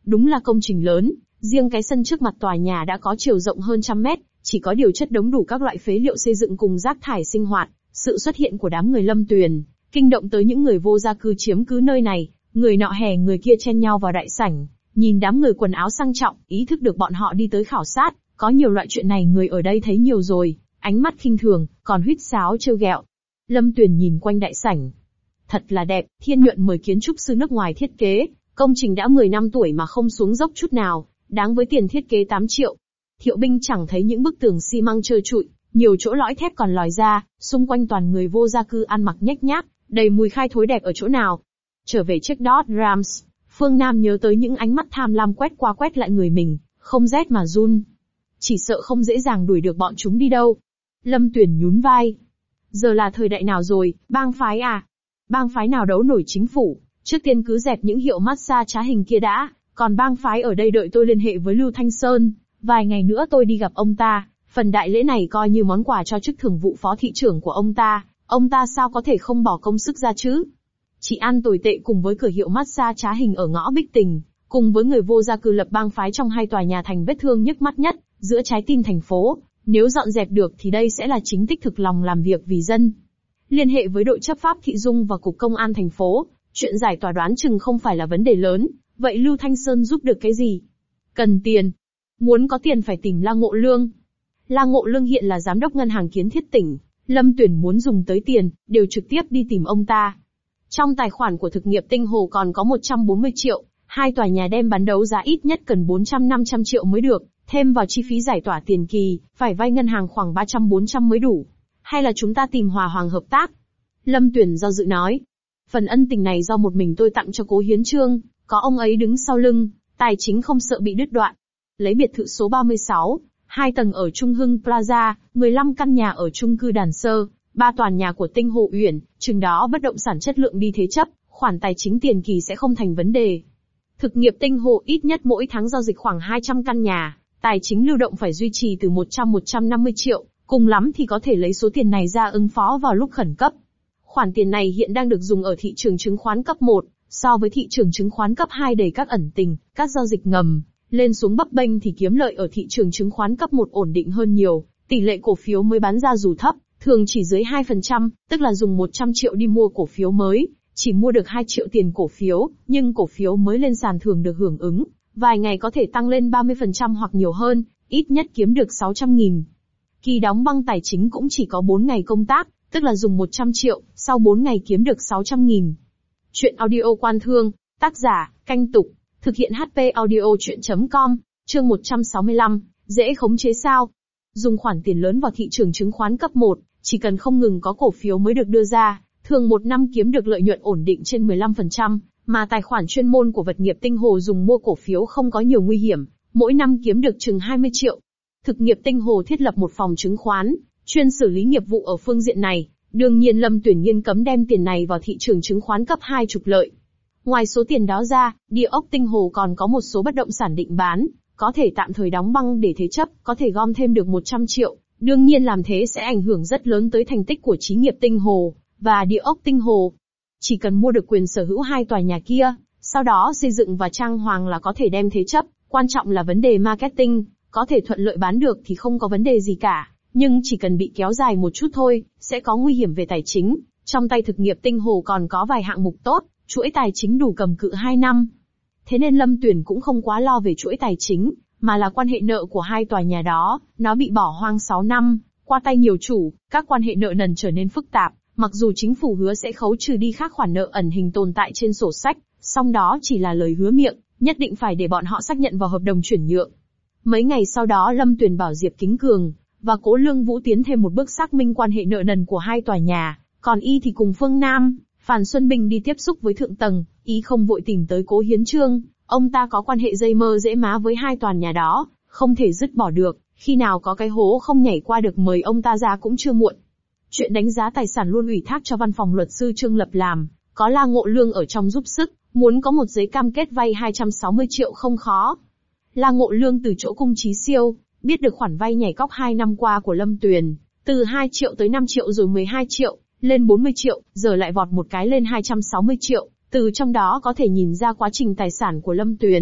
Đúng là công trình lớn, riêng cái sân trước mặt tòa nhà đã có chiều rộng hơn trăm mét, chỉ có điều chất đống đủ các loại phế liệu xây dựng cùng rác thải sinh hoạt. Sự xuất hiện của đám người Lâm Tuyền, kinh động tới những người vô gia cư chiếm cứ nơi này, người nọ hè người kia chen nhau vào đại sảnh, nhìn đám người quần áo sang trọng, ý thức được bọn họ đi tới khảo sát, có nhiều loại chuyện này người ở đây thấy nhiều rồi, ánh mắt khinh thường, còn huýt sáo trêu ghẹo. Lâm Tuyền nhìn quanh đại sảnh. Thật là đẹp, Thiên Nhuận mời kiến trúc sư nước ngoài thiết kế, công trình đã mười năm tuổi mà không xuống dốc chút nào, đáng với tiền thiết kế tám triệu. Thiệu Binh chẳng thấy những bức tường xi măng trơ trụi, nhiều chỗ lõi thép còn lòi ra, xung quanh toàn người vô gia cư ăn mặc nhếch nhác, đầy mùi khai thối đẹp ở chỗ nào. Trở về chiếc Dodge Rams, Phương Nam nhớ tới những ánh mắt tham lam quét qua quét lại người mình, không rét mà run. Chỉ sợ không dễ dàng đuổi được bọn chúng đi đâu. Lâm Tuyền nhún vai. Giờ là thời đại nào rồi, bang phái à? Bang phái nào đấu nổi chính phủ, trước tiên cứ dẹp những hiệu massage trá hình kia đã, còn bang phái ở đây đợi tôi liên hệ với Lưu Thanh Sơn, vài ngày nữa tôi đi gặp ông ta, phần đại lễ này coi như món quà cho chức thường vụ phó thị trưởng của ông ta, ông ta sao có thể không bỏ công sức ra chứ? Chị An tồi tệ cùng với cửa hiệu massage trá hình ở ngõ Bích Tình, cùng với người vô gia cư lập bang phái trong hai tòa nhà thành vết thương nhức mắt nhất, giữa trái tim thành phố, nếu dọn dẹp được thì đây sẽ là chính tích thực lòng làm việc vì dân. Liên hệ với đội chấp pháp Thị Dung và Cục Công an thành phố, chuyện giải tỏa đoán chừng không phải là vấn đề lớn, vậy Lưu Thanh Sơn giúp được cái gì? Cần tiền. Muốn có tiền phải tìm La Ngộ Lương. La Ngộ Lương hiện là giám đốc ngân hàng Kiến Thiết tỉnh, Lâm Tuyền muốn dùng tới tiền, đều trực tiếp đi tìm ông ta. Trong tài khoản của thực nghiệp Tinh Hồ còn có một trăm bốn mươi triệu, hai tòa nhà đem bán đấu giá ít nhất cần bốn trăm năm trăm triệu mới được, thêm vào chi phí giải tỏa tiền kỳ, phải vay ngân hàng khoảng ba trăm bốn trăm mới đủ. Hay là chúng ta tìm Hòa Hoàng hợp tác? Lâm Tuyền do dự nói. Phần ân tình này do một mình tôi tặng cho Cố Hiến Trương, có ông ấy đứng sau lưng, tài chính không sợ bị đứt đoạn. Lấy biệt thự số ba mươi sáu, hai tầng ở Trung Hưng Plaza, mười lăm căn nhà ở chung cư Đàn Sơ, ba tòa nhà của Tinh Hồ Uyển, chừng đó bất động sản chất lượng đi thế chấp, khoản tài chính tiền kỳ sẽ không thành vấn đề. Thực nghiệp Tinh Hồ ít nhất mỗi tháng giao dịch khoảng hai trăm căn nhà, tài chính lưu động phải duy trì từ một trăm đến một trăm năm mươi triệu, cùng lắm thì có thể lấy số tiền này ra ứng phó vào lúc khẩn cấp. Khoản tiền này hiện đang được dùng ở thị trường chứng khoán cấp một, so với thị trường chứng khoán cấp hai đầy các ẩn tình, các giao dịch ngầm, lên xuống bấp bênh thì kiếm lợi ở thị trường chứng khoán cấp một ổn định hơn nhiều, tỷ lệ cổ phiếu mới bán ra dù thấp, thường chỉ dưới hai phần trăm, tức là dùng một trăm triệu đi mua cổ phiếu mới, chỉ mua được hai triệu tiền cổ phiếu, nhưng cổ phiếu mới lên sàn thường được hưởng ứng, vài ngày có thể tăng lên ba mươi phần trăm hoặc nhiều hơn, ít nhất kiếm được sáu trăm nghìn. Kỳ đóng băng tài chính cũng chỉ có bốn ngày công tác, tức là dùng một trăm triệu, sau bốn ngày kiếm được sáu trăm nghìn. Chuyện audio quan thương, tác giả, Canh Tục, thực hiện hát pê audio chuyện chấm com, chương một trăm sáu mươi lăm, dễ khống chế sao? Dùng khoản tiền lớn vào thị trường chứng khoán cấp một, chỉ cần không ngừng có cổ phiếu mới được đưa ra, thường một năm kiếm được lợi nhuận ổn định trên mười lăm phần trăm, mà tài khoản chuyên môn của vật nghiệp Tinh Hồ dùng mua cổ phiếu không có nhiều nguy hiểm, mỗi năm kiếm được chừng hai mươi triệu. Thực nghiệp Tinh Hồ thiết lập một phòng chứng khoán, chuyên xử lý nghiệp vụ ở phương diện này, đương nhiên Lâm Tuyển nghiêm cấm đem tiền này vào thị trường chứng khoán cấp hai trục lợi. Ngoài số tiền đó ra, địa ốc Tinh Hồ còn có một số bất động sản định bán, có thể tạm thời đóng băng để thế chấp, có thể gom thêm được một trăm triệu. Đương nhiên làm thế sẽ ảnh hưởng rất lớn tới thành tích của xí nghiệp Tinh Hồ và địa ốc Tinh Hồ. Chỉ cần mua được quyền sở hữu hai tòa nhà kia, sau đó xây dựng và trang hoàng là có thể đem thế chấp, quan trọng là vấn đề marketing, có thể thuận lợi bán được thì không có vấn đề gì cả, nhưng chỉ cần bị kéo dài một chút thôi, sẽ có nguy hiểm về tài chính. Trong tay thực nghiệp Tinh Hồ còn có vài hạng mục tốt, chuỗi tài chính đủ cầm cự hai năm. Thế nên Lâm Tuyển cũng không quá lo về chuỗi tài chính, mà là quan hệ nợ của hai tòa nhà đó, nó bị bỏ hoang sáu năm, qua tay nhiều chủ, các quan hệ nợ nần trở nên phức tạp, mặc dù chính phủ hứa sẽ khấu trừ đi các khoản nợ ẩn hình tồn tại trên sổ sách, song đó chỉ là lời hứa miệng, nhất định phải để bọn họ xác nhận vào hợp đồng chuyển nhượng. Mấy ngày sau đó Lâm Tuyển bảo Diệp Kính Cường và Cố Lương Vũ tiến thêm một bước xác minh quan hệ nợ nần của hai tòa nhà, còn y thì cùng Phương Nam, Phan Xuân Bình đi tiếp xúc với thượng tầng, ý không vội tìm tới Cố Hiến Trương, ông ta có quan hệ dây mơ dễ má với hai tòa nhà đó, không thể dứt bỏ được, khi nào có cái hố không nhảy qua được mời ông ta ra cũng chưa muộn. Chuyện đánh giá tài sản luôn ủy thác cho văn phòng luật sư Trương Lập làm, có La Ngộ Lương ở trong giúp sức, muốn có một giấy cam kết vay hai trăm sáu mươi triệu không khó. La Ngộ Lương từ chỗ Cung Chí Siêu, biết được khoản vay nhảy cóc hai năm qua của Lâm Tuyền, từ hai triệu tới năm triệu rồi mười hai triệu, lên bốn mươi triệu, giờ lại vọt một cái lên hai trăm sáu mươi triệu, từ trong đó có thể nhìn ra quá trình tài sản của Lâm Tuyền,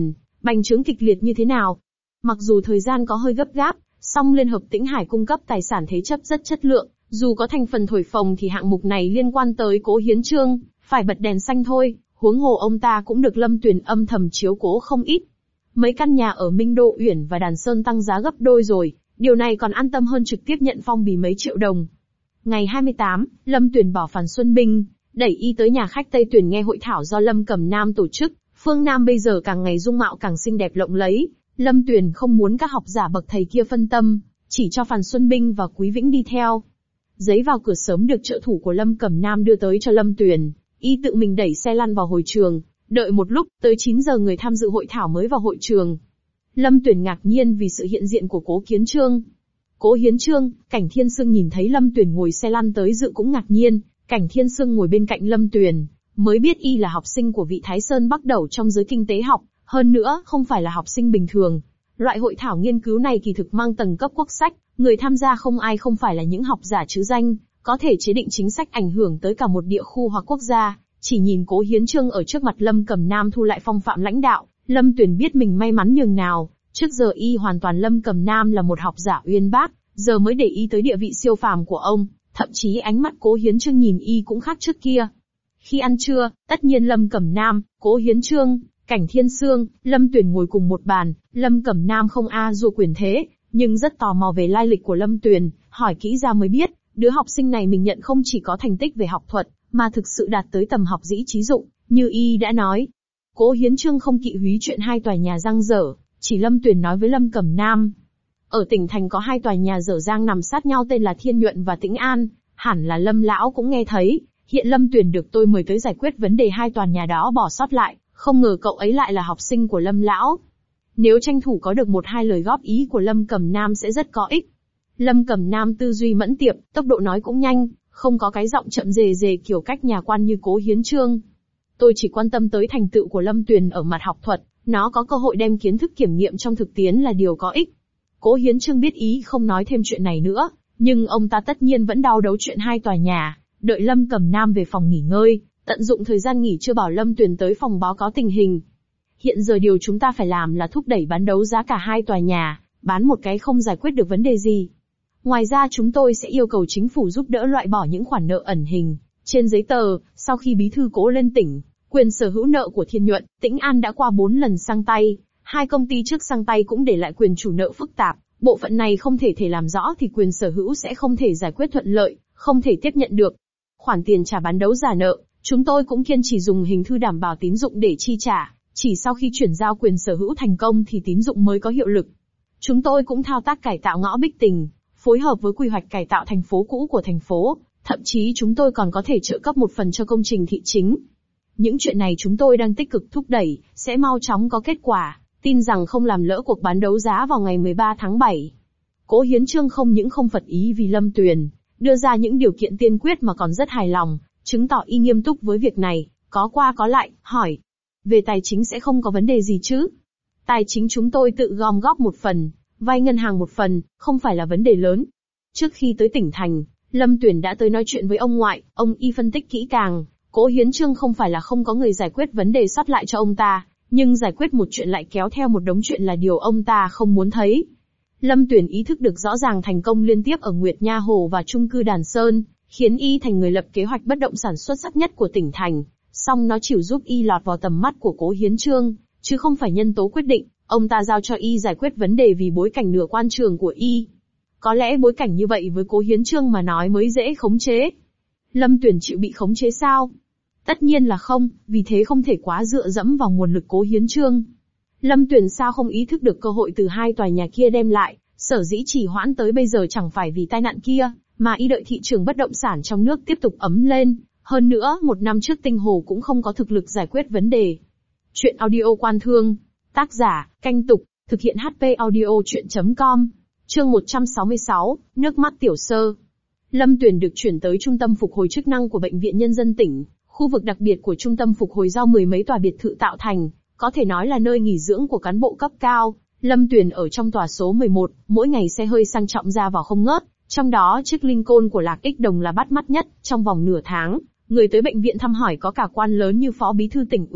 Bành trướng kịch liệt như thế nào? Mặc dù thời gian có hơi gấp gáp, song Liên hợp Tĩnh Hải cung cấp tài sản thế chấp rất chất lượng, dù có thành phần thổi phồng thì hạng mục này liên quan tới Cố Hiến Chương, phải bật đèn xanh thôi, huống hồ ông ta cũng được Lâm Tuyền âm thầm chiếu cố không ít. Mấy căn nhà ở Minh Đô Uyển và Đàn Sơn tăng giá gấp đôi rồi, điều này còn an tâm hơn trực tiếp nhận phong bì mấy triệu đồng. Ngày hai mươi tám, Lâm Tuyền bỏ Phàn Xuân Binh, đẩy y tới nhà khách Tây Tuyền nghe hội thảo do Lâm Cẩm Nam tổ chức. Phương Nam bây giờ càng ngày dung mạo càng xinh đẹp lộng lẫy, Lâm Tuyền không muốn các học giả bậc thầy kia phân tâm, chỉ cho Phàn Xuân Binh và Quý Vĩnh đi theo. Giấy vào cửa sớm được trợ thủ của Lâm Cẩm Nam đưa tới cho Lâm Tuyền, y tự mình đẩy xe lăn vào hội trường, đợi một lúc, tới chín giờ người tham dự hội thảo mới vào hội trường. Lâm Tuyền ngạc nhiên vì sự hiện diện của Cố Hiến Chương. Cố Hiến Chương, Cảnh Thiên Sương nhìn thấy Lâm Tuyền ngồi xe lăn tới dự cũng ngạc nhiên, Cảnh Thiên Sương ngồi bên cạnh Lâm Tuyền, mới biết y là học sinh của vị Thái Sơn Bắc Đẩu trong giới kinh tế học, hơn nữa không phải là học sinh bình thường. Loại hội thảo nghiên cứu này kỳ thực mang tầng cấp quốc sách, người tham gia không ai không phải là những học giả chứ danh, có thể chế định chính sách ảnh hưởng tới cả một địa khu hoặc quốc gia. Chỉ nhìn Cố Hiến Chương ở trước mặt Lâm Cẩm Nam thu lại phong phạm lãnh đạo, Lâm Tuyền biết mình may mắn nhường nào. Trước giờ y hoàn toàn Lâm Cẩm Nam là một học giả uyên bác, giờ mới để ý tới địa vị siêu phàm của ông, thậm chí ánh mắt Cố Hiến Chương nhìn y cũng khác trước kia. Khi ăn trưa, tất nhiên Lâm Cẩm Nam, Cố Hiến Chương, Cảnh Thiên Sương, Lâm Tuyền ngồi cùng một bàn. Lâm Cẩm Nam không a dua quyền thế, nhưng rất tò mò về lai lịch của Lâm Tuyền, hỏi kỹ ra mới biết, đứa học sinh này mình nhận không chỉ có thành tích về học thuật, mà thực sự đạt tới tầm học dĩ trí dụng, như y đã nói. Cố Hiến Chương không kỵ húy chuyện hai tòa nhà dang dở, chỉ Lâm Tuyền nói với Lâm Cẩm Nam. Ở tỉnh thành có hai tòa nhà dở dang nằm sát nhau tên là Thiên Nhuận và Tĩnh An, hẳn là Lâm lão cũng nghe thấy. Hiện Lâm Tuyền được tôi mời tới giải quyết vấn đề hai tòa nhà đó bỏ sót lại, không ngờ cậu ấy lại là học sinh của Lâm lão. Nếu tranh thủ có được một hai lời góp ý của Lâm Cẩm Nam sẽ rất có ích. Lâm Cẩm Nam tư duy mẫn tiệp, tốc độ nói cũng nhanh, không có cái giọng chậm rề rề kiểu cách nhà quan như Cố Hiến Chương. Tôi chỉ quan tâm tới thành tựu của Lâm Tuyền ở mặt học thuật, nó có cơ hội đem kiến thức kiểm nghiệm trong thực tiễn là điều có ích. Cố Hiến Chương biết ý không nói thêm chuyện này nữa, nhưng ông ta tất nhiên vẫn đau đấu chuyện hai tòa nhà, đợi Lâm Cẩm Nam về phòng nghỉ ngơi, tận dụng thời gian nghỉ trưa bảo Lâm Tuyền tới phòng báo cáo tình hình. Hiện giờ điều chúng ta phải làm là thúc đẩy bán đấu giá cả hai tòa nhà, bán một cái không giải quyết được vấn đề gì. Ngoài ra chúng tôi sẽ yêu cầu chính phủ giúp đỡ loại bỏ những khoản nợ ẩn hình trên giấy tờ. Sau khi bí thư Cố lên tỉnh, quyền sở hữu nợ của Thiên Nhuận, Tĩnh An đã qua bốn lần sang tay, hai công ty trước sang tay cũng để lại quyền chủ nợ phức tạp, bộ phận này không thể thể làm rõ thì quyền sở hữu sẽ không thể giải quyết thuận lợi, không thể tiếp nhận được. Khoản tiền trả bán đấu giả nợ, chúng tôi cũng kiên trì dùng hình thư đảm bảo tín dụng để chi trả, chỉ sau khi chuyển giao quyền sở hữu thành công thì tín dụng mới có hiệu lực. Chúng tôi cũng thao tác cải tạo ngõ Bích Tình, phối hợp với quy hoạch cải tạo thành phố cũ của thành phố, thậm chí chúng tôi còn có thể trợ cấp một phần cho công trình thị chính. Những chuyện này chúng tôi đang tích cực thúc đẩy, sẽ mau chóng có kết quả, tin rằng không làm lỡ cuộc bán đấu giá vào ngày mười ba tháng bảy. Cố Hiến Chương không những không phật ý vì Lâm Tuyền đưa ra những điều kiện tiên quyết mà còn rất hài lòng, chứng tỏ y nghiêm túc với việc này, có qua có lại, hỏi. Về tài chính sẽ không có vấn đề gì chứ? Tài chính chúng tôi tự gom góp một phần, vay ngân hàng một phần, không phải là vấn đề lớn. Trước khi tới tỉnh thành, Lâm Tuyền đã tới nói chuyện với ông ngoại, ông y phân tích kỹ càng. Cố Hiến Chương không phải là không có người giải quyết vấn đề sót lại cho ông ta, nhưng giải quyết một chuyện lại kéo theo một đống chuyện là điều ông ta không muốn thấy. Lâm Tuyền ý thức được rõ ràng thành công liên tiếp ở Nguyệt Nha Hồ và chung cư Đàn Sơn, khiến y thành người lập kế hoạch bất động sản xuất sắc nhất của tỉnh thành. Song nó chịu giúp y lọt vào tầm mắt của Cố Hiến Chương, chứ không phải nhân tố quyết định. Ông ta giao cho y giải quyết vấn đề vì bối cảnh nửa quan trường của y. Có lẽ bối cảnh như vậy với Cố Hiến Chương mà nói mới dễ khống chế. Lâm Tuyền chịu bị khống chế sao? Tất nhiên là không, vì thế không thể quá dựa dẫm vào nguồn lực Cố Hiến Chương. Lâm Tuyền sao không ý thức được cơ hội từ hai tòa nhà kia đem lại, sở dĩ trì hoãn tới bây giờ chẳng phải vì tai nạn kia, mà y đợi thị trường bất động sản trong nước tiếp tục ấm lên. Hơn nữa, một năm trước Tinh Hồ cũng không có thực lực giải quyết vấn đề. Chuyện audio Quan Thương. Tác giả, Canh Tục. Thực hiện hát pê audio chuyện chấm com. Chương một trăm sáu mươi sáu, nước mắt tiểu sơ. Lâm Tuyền được chuyển tới Trung tâm Phục hồi Chức năng của Bệnh viện Nhân dân tỉnh. Khu vực đặc biệt của Trung tâm Phục hồi do mười mấy tòa biệt thự tạo thành, có thể nói là nơi nghỉ dưỡng của cán bộ cấp cao. Lâm Tuyền ở trong tòa số mười một, mỗi ngày xe hơi sang trọng ra vào không ngớt. Trong đó chiếc Lincoln của Lạc Ích Đồng là bắt mắt nhất. Trong vòng nửa tháng, người tới bệnh viện thăm hỏi có cả quan lớn như Phó Bí thư Tỉnh ủy,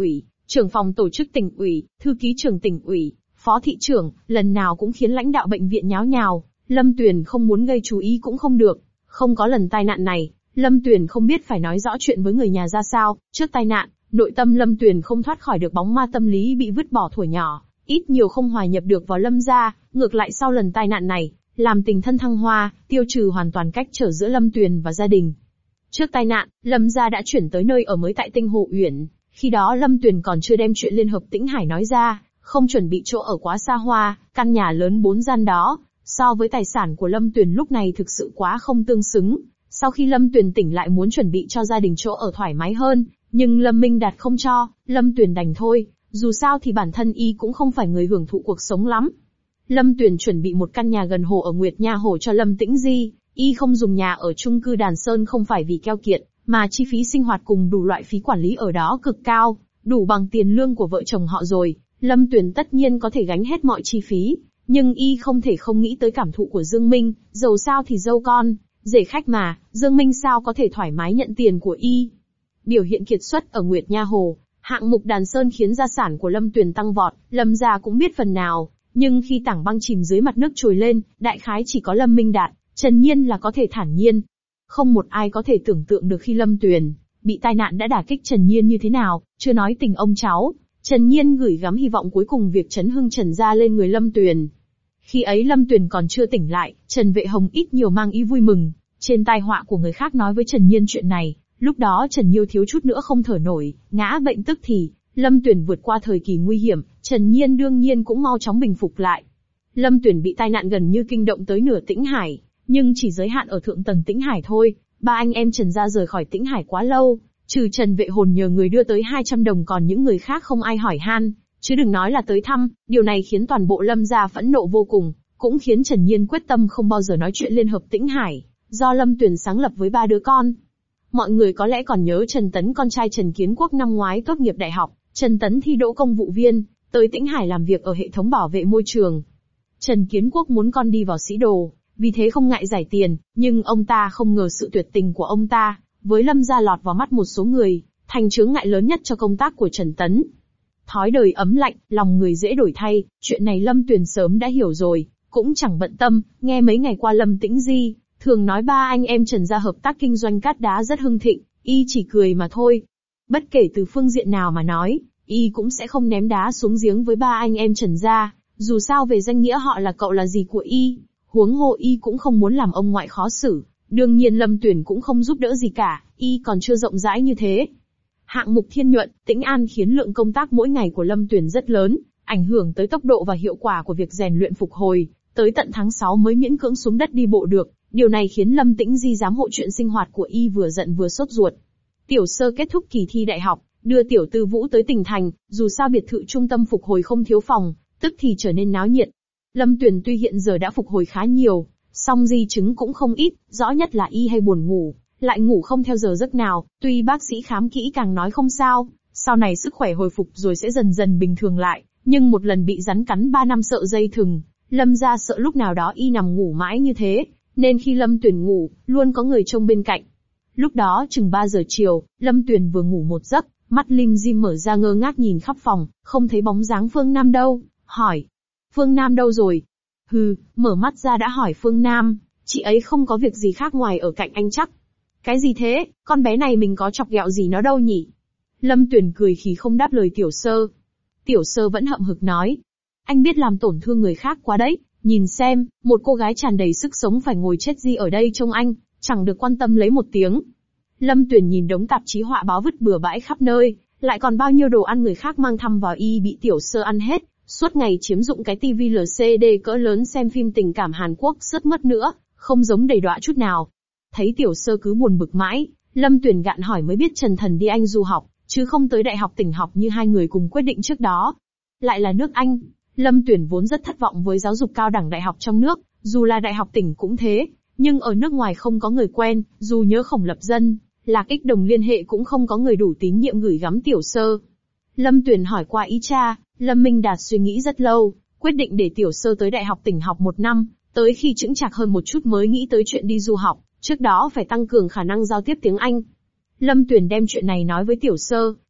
trưởng phòng tổ chức tỉnh ủy, thư ký trưởng tỉnh ủy, phó thị trưởng, lần nào cũng khiến lãnh đạo bệnh viện nháo nhào. Lâm Tuyền không muốn gây chú ý cũng không được. Không có lần tai nạn này, Lâm Tuyền không biết phải nói rõ chuyện với người nhà ra sao. Trước tai nạn, nội tâm Lâm Tuyền không thoát khỏi được bóng ma tâm lý bị vứt bỏ thuở nhỏ, ít nhiều không hòa nhập được vào Lâm gia. Ngược lại sau lần tai nạn này, làm tình thân thăng hoa, tiêu trừ hoàn toàn cách trở giữa Lâm Tuyền và gia đình. Trước tai nạn, Lâm gia đã chuyển tới nơi ở mới tại Tinh Hồ Uyển. Khi đó Lâm Tuyền còn chưa đem chuyện Liên Hợp Tĩnh Hải nói ra, không chuẩn bị chỗ ở quá xa hoa. Căn nhà lớn bốn gian đó, so với tài sản của Lâm Tuyền lúc này thực sự quá không tương xứng. Sau khi Lâm Tuyền tỉnh lại muốn chuẩn bị cho gia đình chỗ ở thoải mái hơn, nhưng Lâm Minh Đạt không cho, Lâm Tuyền đành thôi, dù sao thì bản thân y cũng không phải người hưởng thụ cuộc sống lắm. Lâm Tuyền chuẩn bị một căn nhà gần hồ ở Nguyệt Nha Hồ cho Lâm Tĩnh Di, y không dùng nhà ở chung cư Đàn Sơn không phải vì keo kiệt, mà chi phí sinh hoạt cùng đủ loại phí quản lý ở đó cực cao, đủ bằng tiền lương của vợ chồng họ rồi. Lâm Tuyền tất nhiên có thể gánh hết mọi chi phí, nhưng y không thể không nghĩ tới cảm thụ của Dương Minh, dầu sao thì dâu con, rể khách mà, Dương Minh sao có thể thoải mái nhận tiền của y. Biểu hiện kiệt xuất ở Nguyệt Nha Hồ, hạng mục Đàn Sơn khiến gia sản của Lâm Tuyền tăng vọt, Lâm gia cũng biết phần nào, nhưng khi tảng băng chìm dưới mặt nước trồi lên, đại khái chỉ có Lâm Minh Đạt, Trần Nhiên là có thể thản nhiên. Không một ai có thể tưởng tượng được khi Lâm Tuyền bị tai nạn đã đả kích Trần Nhiên như thế nào, chưa nói tình ông cháu. Trần Nhiên gửi gắm hy vọng cuối cùng việc chấn hưng Trần gia lên người Lâm Tuyền. Khi ấy Lâm Tuyền còn chưa tỉnh lại, Trần Vệ Hồng ít nhiều mang ý vui mừng, trên tai họa của người khác nói với Trần Nhiên chuyện này. Lúc đó Trần Nhiêu thiếu chút nữa không thở nổi, ngã bệnh tức thì. Lâm Tuyền vượt qua thời kỳ nguy hiểm, Trần Nhiên đương nhiên cũng mau chóng bình phục lại. Lâm Tuyền bị tai nạn gần như kinh động tới nửa Tĩnh Hải, nhưng chỉ giới hạn ở thượng tầng Tĩnh Hải thôi. Ba anh em Trần gia rời khỏi Tĩnh Hải quá lâu, trừ Trần Vệ Hồn nhờ người đưa tới hai trăm đồng, còn những người khác không ai hỏi han, chứ đừng nói là tới thăm. Điều này khiến toàn bộ Lâm gia phẫn nộ vô cùng, cũng khiến Trần Nhiên quyết tâm không bao giờ nói chuyện Liên Hợp Tĩnh Hải, do Lâm Tuyền sáng lập với ba đứa con. Mọi người có lẽ còn nhớ Trần Tấn con trai Trần Kiến Quốc năm ngoái tốt nghiệp đại học, Trần Tấn thi đỗ công vụ viên, tới Tĩnh Hải làm việc ở hệ thống bảo vệ môi trường. Trần Kiến Quốc muốn con đi vào sĩ đồ, vì thế không ngại giải tiền, nhưng ông ta không ngờ sự tuyệt tình của ông ta với Lâm gia lọt vào mắt một số người, thành chướng ngại lớn nhất cho công tác của Trần Tấn. Thói đời ấm lạnh, lòng người dễ đổi thay, chuyện này Lâm Tuyền sớm đã hiểu rồi, cũng chẳng bận tâm. Nghe mấy ngày qua Lâm Tĩnh Di thường nói ba anh em Trần gia hợp tác kinh doanh cát đá rất hưng thịnh, y chỉ cười mà thôi. Bất kể từ phương diện nào mà nói, y cũng sẽ không ném đá xuống giếng với ba anh em Trần gia, dù sao về danh nghĩa họ là cậu là gì của y, huống hồ y cũng không muốn làm ông ngoại khó xử. Đương nhiên Lâm Tuyền cũng không giúp đỡ gì cả, y còn chưa rộng rãi như thế. Hạng mục Thiên Nhuận, Tĩnh An khiến lượng công tác mỗi ngày của Lâm Tuyền rất lớn, ảnh hưởng tới tốc độ và hiệu quả của việc rèn luyện phục hồi, tới tận tháng sáu mới miễn cưỡng xuống đất đi bộ được. Điều này khiến Lâm Tĩnh Di giám hộ chuyện sinh hoạt của y vừa giận vừa sốt ruột. Tiểu sơ kết thúc kỳ thi đại học, đưa Tiểu Tư Vũ tới tỉnh thành, dù sao biệt thự trung tâm phục hồi không thiếu phòng, tức thì trở nên náo nhiệt. Lâm Tuyền tuy hiện giờ đã phục hồi khá nhiều, song di chứng cũng không ít, rõ nhất là y hay buồn ngủ, lại ngủ không theo giờ giấc nào. Tuy bác sĩ khám kỹ càng nói không sao, sau này sức khỏe hồi phục rồi sẽ dần dần bình thường lại, nhưng một lần bị rắn cắn ba năm sợ dây thừng, Lâm gia sợ lúc nào đó y nằm ngủ mãi như thế, nên khi Lâm Tuyền ngủ, luôn có người trông bên cạnh. Lúc đó chừng ba giờ chiều, Lâm Tuyền vừa ngủ một giấc, mắt lim dim mở ra ngơ ngác nhìn khắp phòng, không thấy bóng dáng Phương Nam đâu, hỏi: Phương Nam đâu rồi? Hừ, mở mắt ra đã hỏi Phương Nam, chị ấy không có việc gì khác ngoài ở cạnh anh chắc. Cái gì thế, con bé này mình có chọc ghẹo gì nó đâu nhỉ? Lâm Tuyền cười khí không đáp lời Tiểu Sơ. Tiểu Sơ vẫn hậm hực nói: Anh biết làm tổn thương người khác quá đấy, nhìn xem, một cô gái tràn đầy sức sống phải ngồi chết di ở đây trông anh, chẳng được quan tâm lấy một tiếng. Lâm Tuyền nhìn đống tạp chí họa báo vứt bừa bãi khắp nơi, lại còn bao nhiêu đồ ăn người khác mang thăm vào y bị Tiểu Sơ ăn hết, suốt ngày chiếm dụng cái tivi lờ xê đê cỡ lớn xem phim tình cảm Hàn Quốc sướt mướt nữa, không giống đầy đọa chút nào. Thấy Tiểu Sơ cứ buồn bực mãi, Lâm Tuyền gạn hỏi mới biết Trần Thần đi Anh du học, chứ không tới đại học tỉnh học như hai người cùng quyết định trước đó. Lại là nước Anh. Lâm Tuyền vốn rất thất vọng với giáo dục cao đẳng đại học trong nước, dù là đại học tỉnh cũng thế, nhưng ở nước ngoài không có người quen, dù nhớ Khổng Lập Dân, Lạc Ích Đồng liên hệ cũng không có người đủ tín nhiệm gửi gắm Tiểu Sơ. Lâm Tuyền hỏi qua ý cha, Lâm Minh Đạt suy nghĩ rất lâu, quyết định để Tiểu Sơ tới đại học tỉnh học một năm, tới khi chững chạc hơn một chút mới nghĩ tới chuyện đi du học, trước đó phải tăng cường khả năng giao tiếp tiếng Anh. Lâm Tuyền đem chuyện này nói với Tiểu Sơ,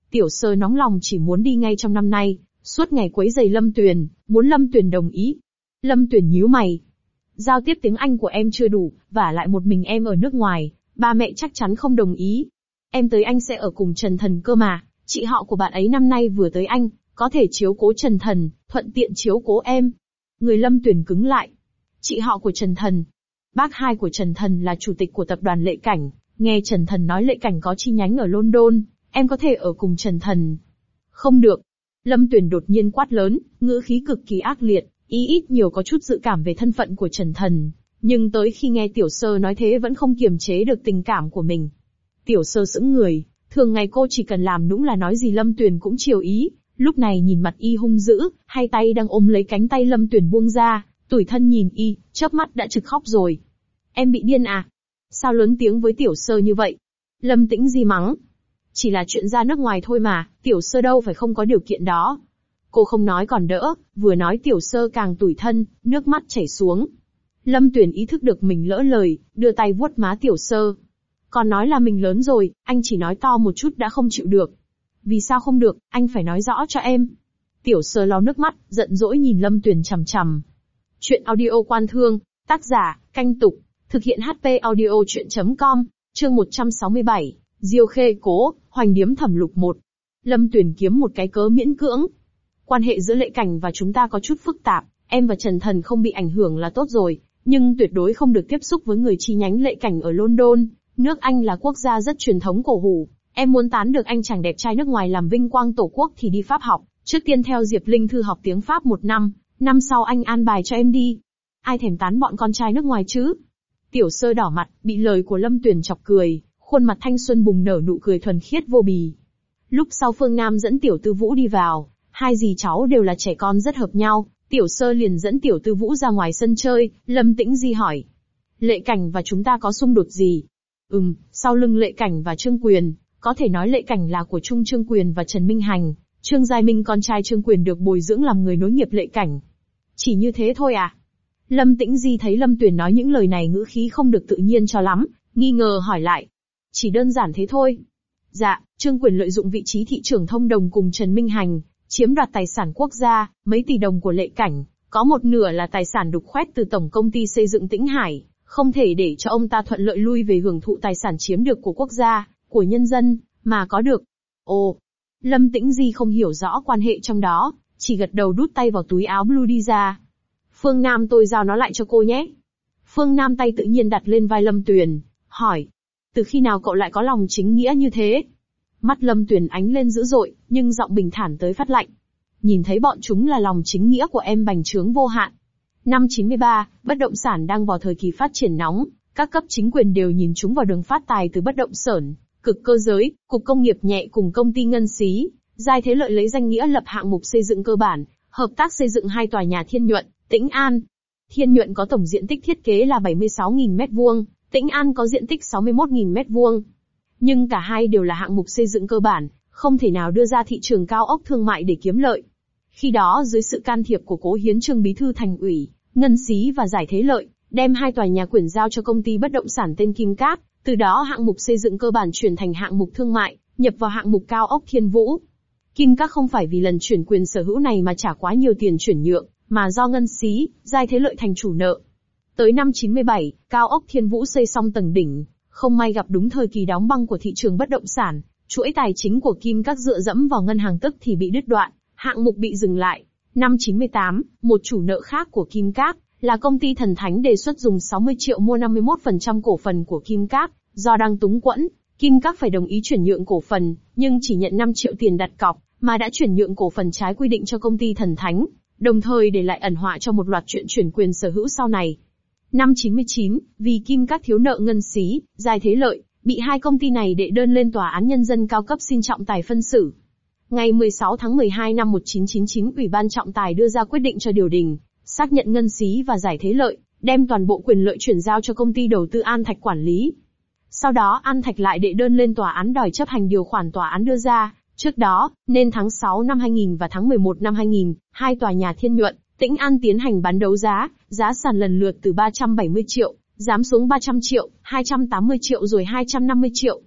Tiểu Sơ nóng lòng chỉ muốn đi ngay trong năm nay, suốt ngày quấy rầy Lâm Tuyền, muốn Lâm Tuyền đồng ý. Lâm Tuyền nhíu mày. Giao tiếp tiếng Anh của em chưa đủ, vả lại một mình em ở nước ngoài, ba mẹ chắc chắn không đồng ý. Em tới Anh sẽ ở cùng Trần Thần cơ mà, chị họ của bạn ấy năm nay vừa tới Anh, có thể chiếu cố Trần Thần, thuận tiện chiếu cố em. Người Lâm Tuyền cứng lại. Chị họ của Trần Thần. Bác hai của Trần Thần là chủ tịch của tập đoàn Lệ Cảnh, nghe Trần Thần nói Lệ Cảnh có chi nhánh ở London, em có thể ở cùng Trần Thần. Không được. Lâm Tuyền đột nhiên quát lớn, ngữ khí cực kỳ ác liệt, ý ít nhiều có chút dự cảm về thân phận của Trần Thần, nhưng tới khi nghe Tiểu Sơ nói thế vẫn không kiềm chế được tình cảm của mình. Tiểu Sơ sững người, thường ngày cô chỉ cần làm nũng là nói gì Lâm Tuyền cũng chiều ý, lúc này nhìn mặt y hung dữ, hai tay đang ôm lấy cánh tay Lâm Tuyền buông ra, tủi thân nhìn y, chớp mắt đã trực khóc rồi. Em bị điên à? Sao lớn tiếng với Tiểu Sơ như vậy? Lâm Tĩnh Di mắng. Chỉ là chuyện ra nước ngoài thôi mà, Tiểu Sơ đâu phải không có điều kiện đó. Cô không nói còn đỡ, vừa nói Tiểu Sơ càng tủi thân, nước mắt chảy xuống. Lâm Tuyền ý thức được mình lỡ lời, đưa tay vuốt má Tiểu Sơ. Còn nói là mình lớn rồi, anh chỉ nói to một chút đã không chịu được. Vì sao không được, anh phải nói rõ cho em. Tiểu Sơ lau nước mắt, giận dỗi nhìn Lâm Tuyền chằm chằm. Chuyện audio Quan Thương, tác giả, Canh Tục, thực hiện hát pê audio chuyện chấm com, chương một trăm sáu mươi bảy, Diêu Khê Cố, Hoành Điếm Thẩm Lục một. Lâm Tuyền kiếm một cái cớ miễn cưỡng. Quan hệ giữa Lệ Cảnh và chúng ta có chút phức tạp, em và Trần Thần không bị ảnh hưởng là tốt rồi, nhưng tuyệt đối không được tiếp xúc với người chi nhánh Lệ Cảnh ở London. Nước Anh là quốc gia rất truyền thống cổ hủ, em muốn tán được anh chàng đẹp trai nước ngoài làm vinh quang tổ quốc thì đi Pháp học, trước tiên theo Diệp Linh Thư học tiếng Pháp một năm, năm sau anh an bài cho em đi. Ai thèm tán bọn con trai nước ngoài chứ? Tiểu Sơ đỏ mặt, bị lời của Lâm Tuyền chọc cười, khuôn mặt thanh xuân bùng nở nụ cười thuần khiết vô bì. Lúc sau Phương Nam dẫn Tiểu Tư Vũ đi vào, hai dì cháu đều là trẻ con rất hợp nhau, Tiểu Sơ liền dẫn Tiểu Tư Vũ ra ngoài sân chơi, Lâm Tĩnh Di hỏi. Lệ Cảnh và chúng ta có xung đột gì? Ừm, sau lưng Lệ Cảnh và Trương Quyền, có thể nói Lệ Cảnh là của Trung Trương Quyền và Trần Minh Hành, Trương Giai Minh con trai Trương Quyền được bồi dưỡng làm người nối nghiệp Lệ Cảnh. Chỉ như thế thôi à? Lâm Tĩnh Di thấy Lâm Tuyền nói những lời này ngữ khí không được tự nhiên cho lắm, nghi ngờ hỏi lại. Chỉ đơn giản thế thôi. Dạ, Trương Quyền lợi dụng vị trí thị trưởng thông đồng cùng Trần Minh Hành, chiếm đoạt tài sản quốc gia, mấy tỷ đồng của Lệ Cảnh, có một nửa là tài sản đục khoét từ Tổng Công ty Xây dựng Tĩnh Hải, không thể để cho ông ta thuận lợi lui về hưởng thụ tài sản chiếm được của quốc gia, của nhân dân, mà có được. Ồ, Lâm Tĩnh Di không hiểu rõ quan hệ trong đó, chỉ gật đầu đút tay vào túi áo blue đi ra. Phương Nam tôi giao nó lại cho cô nhé. Phương Nam tay tự nhiên đặt lên vai Lâm Tuyền, hỏi. Từ khi nào cậu lại có lòng chính nghĩa như thế? Mắt Lâm Tuyền ánh lên dữ dội, nhưng giọng bình thản tới phát lạnh. Nhìn thấy bọn chúng là lòng chính nghĩa của em bành trướng vô hạn. Năm chín mươi ba, bất động sản đang vào thời kỳ phát triển nóng, các cấp chính quyền đều nhìn chúng vào đường phát tài từ bất động sản, cực cơ giới, cục công nghiệp nhẹ cùng công ty ngân xí, Giai Thế Lợi lấy danh nghĩa lập hạng mục xây dựng cơ bản, hợp tác xây dựng hai tòa nhà Thiên Nhuận, Tĩnh An. Thiên Nhuận có tổng diện tích thiết kế là bảy mươi sáu nghìn mét vuông, Tĩnh An có diện tích sáu mươi mốt nghìn mét vuông. Nhưng cả hai đều là hạng mục xây dựng cơ bản, không thể nào đưa ra thị trường cao ốc thương mại để kiếm lợi. Khi đó dưới sự can thiệp của Cố Hiến Trương bí thư thành ủy, Ngân xí và Giải Thế Lợi, đem hai tòa nhà quyển giao cho công ty bất động sản tên Kim Cát, từ đó hạng mục xây dựng cơ bản chuyển thành hạng mục thương mại, nhập vào hạng mục cao ốc Thiên Vũ. Kim Cát không phải vì lần chuyển quyền sở hữu này mà trả quá nhiều tiền chuyển nhượng, mà do Ngân xí, Giai Thế Lợi thành chủ nợ. Tới năm chín mươi bảy, cao ốc Thiên Vũ xây xong tầng đỉnh, không may gặp đúng thời kỳ đóng băng của thị trường bất động sản, chuỗi tài chính của Kim Cát dựa dẫm vào ngân hàng tức thì bị đứt đoạn, hạng mục bị dừng lại. Năm chín mươi tám, một chủ nợ khác của Kim Cát, là công ty Thần Thánh đề xuất dùng sáu mươi triệu mua năm mươi mốt phần trăm cổ phần của Kim Cát, do đang túng quẫn, Kim Cát phải đồng ý chuyển nhượng cổ phần, nhưng chỉ nhận năm triệu tiền đặt cọc, mà đã chuyển nhượng cổ phần trái quy định cho công ty Thần Thánh, đồng thời để lại ẩn họa cho một loạt chuyện chuyển quyền sở hữu sau này. Năm chín mươi chín, vì Kim Cát thiếu nợ Ngân xí, Giai Thế Lợi, bị hai công ty này đệ đơn lên tòa án nhân dân cao cấp xin trọng tài phân xử. Ngày mười sáu tháng mười hai năm một nghìn chín trăm chín mươi chín, Ủy ban trọng tài đưa ra quyết định cho điều đình, xác nhận Ngân xí và Giải Thế Lợi, đem toàn bộ quyền lợi chuyển giao cho công ty đầu tư An Thạch quản lý. Sau đó An Thạch lại đệ đơn lên tòa án đòi chấp hành điều khoản tòa án đưa ra. Trước đó, nên tháng sáu năm hai nghìn và tháng mười một năm hai nghìn, hai tòa nhà Thiên Nhuận, Tĩnh An tiến hành bán đấu giá, giá sàn lần lượt từ ba trăm bảy mươi triệu, giảm xuống ba trăm triệu, hai trăm tám mươi triệu rồi hai trăm năm mươi triệu.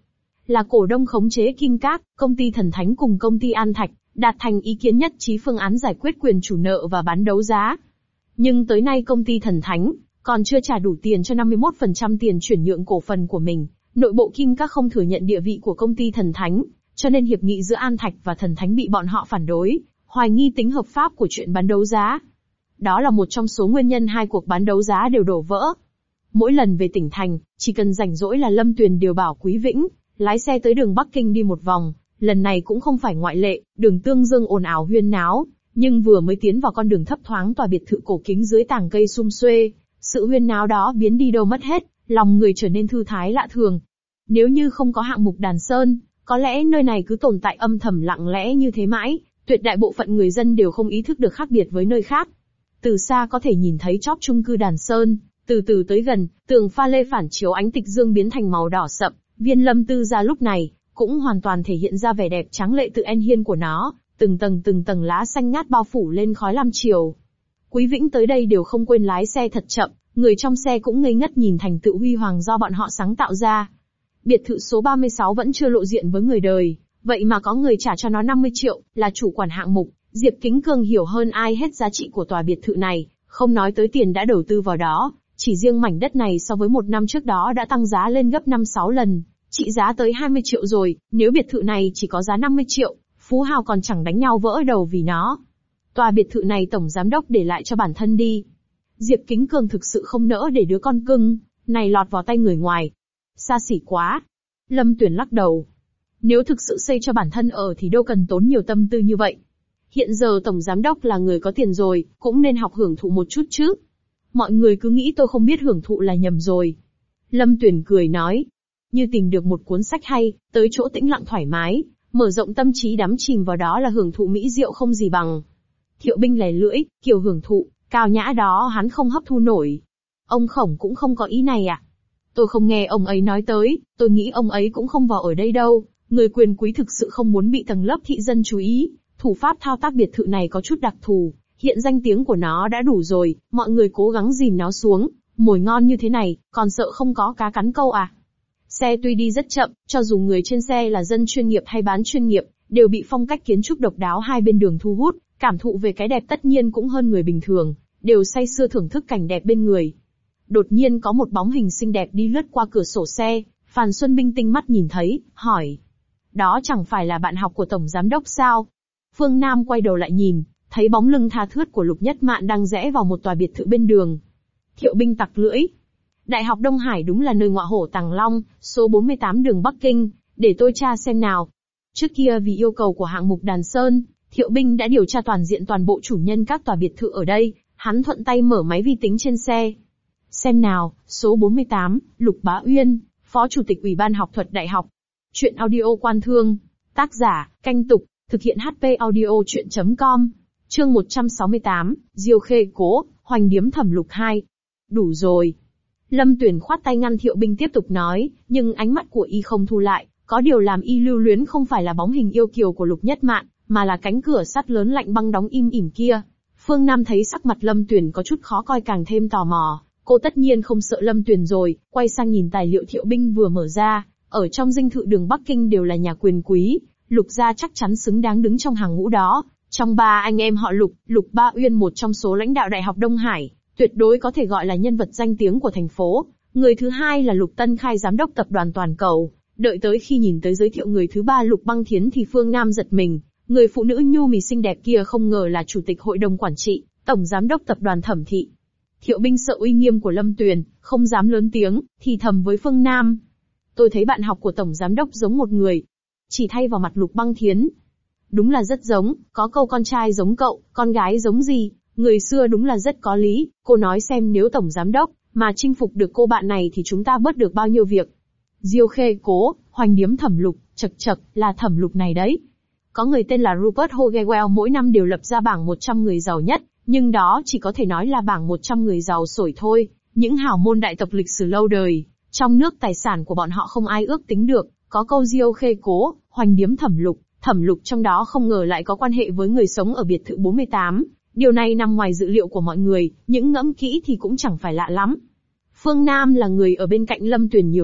là cổ đông khống chế Kim Các, công ty Thần Thánh cùng công ty An Thạch, đạt thành ý kiến nhất trí phương án giải quyết quyền chủ nợ và bán đấu giá. Nhưng tới nay công ty Thần Thánh còn chưa trả đủ tiền cho năm mươi mốt phần trăm tiền chuyển nhượng cổ phần của mình. Nội bộ Kim Các không thừa nhận địa vị của công ty Thần Thánh, cho nên hiệp nghị giữa An Thạch và Thần Thánh bị bọn họ phản đối, hoài nghi tính hợp pháp của chuyện bán đấu giá. Đó là một trong số nguyên nhân hai cuộc bán đấu giá đều đổ vỡ. Mỗi lần về tỉnh thành, chỉ cần rảnh rỗi là Lâm Tuyền đều bảo Quý Vĩnh lái xe tới đường Bắc Kinh đi một vòng. Lần này cũng không phải ngoại lệ, đường Tương Dương ồn ào huyên náo, nhưng vừa mới tiến vào con đường thấp thoáng tòa biệt thự cổ kính dưới tàng cây sum xuê, sự huyên náo đó biến đi đâu mất hết, lòng người trở nên thư thái lạ thường. Nếu như không có hạng mục Đàn Sơn, có lẽ nơi này cứ tồn tại âm thầm lặng lẽ như thế mãi, tuyệt đại bộ phận người dân đều không ý thức được khác biệt với nơi khác. Từ xa có thể nhìn thấy chóp chung cư Đàn Sơn, từ từ tới gần, tường pha lê phản chiếu ánh tịch dương biến thành màu đỏ sậm, viên Lâm Tư gia lúc này cũng hoàn toàn thể hiện ra vẻ đẹp tráng lệ tự en hiên của nó, từng tầng từng tầng lá xanh ngát bao phủ lên khói lam chiều. Quý Vĩnh tới đây đều không quên lái xe thật chậm, người trong xe cũng ngây ngất nhìn thành tựu huy hoàng do bọn họ sáng tạo ra. Biệt thự số ba mươi sáu vẫn chưa lộ diện với người đời, vậy mà có người trả cho nó năm mươi triệu, là chủ quản hạng mục. Diệp Kính Cường hiểu hơn ai hết giá trị của tòa biệt thự này, không nói tới tiền đã đầu tư vào đó, chỉ riêng mảnh đất này so với một năm trước đó đã tăng giá lên gấp năm sáu lần, trị giá tới hai mươi triệu rồi, nếu biệt thự này chỉ có giá năm mươi triệu, phú hào còn chẳng đánh nhau vỡ đầu vì nó. Tòa biệt thự này tổng giám đốc để lại cho bản thân đi. Diệp Kính Cường thực sự không nỡ để đứa con cưng này lọt vào tay người ngoài. Xa xỉ quá. Lâm Tuyền lắc đầu. Nếu thực sự xây cho bản thân ở thì đâu cần tốn nhiều tâm tư như vậy. Hiện giờ tổng giám đốc là người có tiền rồi, cũng nên học hưởng thụ một chút chứ. Mọi người cứ nghĩ tôi không biết hưởng thụ là nhầm rồi. Lâm Tuyền cười nói. Như tìm được một cuốn sách hay, tới chỗ tĩnh lặng thoải mái, mở rộng tâm trí đắm chìm vào đó là hưởng thụ mỹ diệu không gì bằng. Thiệu Binh lè lưỡi, kiểu hưởng thụ, cao nhã đó hắn không hấp thu nổi. Ông Khổng cũng không có ý này à? Tôi không nghe ông ấy nói tới, tôi nghĩ ông ấy cũng không vào ở đây đâu. Người quyền quý thực sự không muốn bị tầng lớp thị dân chú ý. Thủ pháp thao tác biệt thự này có chút đặc thù, hiện danh tiếng của nó đã đủ rồi, mọi người cố gắng dìm nó xuống, mồi ngon như thế này, còn sợ không có cá cắn câu à? Xe tuy đi rất chậm, cho dù người trên xe là dân chuyên nghiệp hay bán chuyên nghiệp, đều bị phong cách kiến trúc độc đáo hai bên đường thu hút, cảm thụ về cái đẹp tất nhiên cũng hơn người bình thường, đều say sưa thưởng thức cảnh đẹp bên người. Đột nhiên có một bóng hình xinh đẹp đi lướt qua cửa sổ xe, Phan Xuân Binh tinh mắt nhìn thấy, hỏi. Đó chẳng phải là bạn học của Tổng Giám Đốc sao? Phương Nam quay đầu lại nhìn, thấy bóng lưng tha thướt của Lục Nhất Mạn đang rẽ vào một tòa biệt thự bên đường. Thiệu Binh tặc lưỡi. Đại học Đông Hải đúng là nơi ngọa hổ tàng long, số bốn mươi tám đường Bắc Kinh, để tôi tra xem nào. Trước kia vì yêu cầu của hạng mục Đàn Sơn, Thiệu Binh đã điều tra toàn diện toàn bộ chủ nhân các tòa biệt thự ở đây, hắn thuận tay mở máy vi tính trên xe. Xem nào, số bốn mươi tám, Lục Bá Uyên, Phó Chủ tịch Ủy ban Học thuật Đại học. Chuyện audio Quan Thương. Tác giả, Canh Tục, thực hiện hát pê audio chuyện chấm com. Chương một trăm sáu mươi tám, Diêu Khê Cố, Hoành Điếm Thẩm Lục hai. Đủ rồi. Lâm Tuyền khoát tay ngăn Thiệu Binh tiếp tục nói, nhưng ánh mắt của y không thu lại, có điều làm y lưu luyến không phải là bóng hình yêu kiều của Lục Nhất Mạn, mà là cánh cửa sắt lớn lạnh băng đóng im ỉm kia. Phương Nam thấy sắc mặt Lâm Tuyền có chút khó coi càng thêm tò mò, cô tất nhiên không sợ Lâm Tuyền rồi, quay sang nhìn tài liệu Thiệu Binh vừa mở ra, ở trong dinh thự đường Bắc Kinh đều là nhà quyền quý, Lục gia chắc chắn xứng đáng đứng trong hàng ngũ đó. Trong ba anh em họ Lục, Lục Bá Uyên một trong số lãnh đạo Đại học Đông Hải, tuyệt đối có thể gọi là nhân vật danh tiếng của thành phố. Người thứ hai là Lục Tân Khai giám đốc tập đoàn Toàn Cầu. Đợi tới khi nhìn tới giới thiệu người thứ ba Lục Băng Thiến thì Phương Nam giật mình, người phụ nữ nhu mì xinh đẹp kia không ngờ là chủ tịch hội đồng quản trị, tổng giám đốc tập đoàn Thẩm Thị. Thiệu Binh sợ uy nghiêm của Lâm Tuyền, không dám lớn tiếng, thì thầm với Phương Nam. Tôi thấy bạn học của tổng giám đốc giống một người. Chỉ thay vào mặt Lục Băng Thiến. Đúng là rất giống, có câu con trai giống cậu, con gái giống gì, người xưa đúng là rất có lý, cô nói xem nếu tổng giám đốc mà chinh phục được cô bạn này thì chúng ta bớt được bao nhiêu việc. Diêu Khê Cố, Hoành Điếm Thẩm Lục, chật chật, là Thẩm Lục này đấy. Có người tên là Rupert Hogewell mỗi năm đều lập ra bảng một trăm người giàu nhất, nhưng đó chỉ có thể nói là bảng một trăm người giàu sổi thôi, những hào môn đại tộc lịch sử lâu đời, trong nước tài sản của bọn họ không ai ước tính được, có câu Diêu Khê Cố, Hoành Điếm Thẩm Lục, Thẩm Lục trong đó không ngờ lại có quan hệ với người sống ở biệt thự bốn mươi tám. Điều này nằm ngoài dự liệu của mọi người, những ngẫm kỹ thì cũng chẳng phải lạ lắm. Phương Nam là người ở bên cạnh Lâm Tuyền nhiều nhất,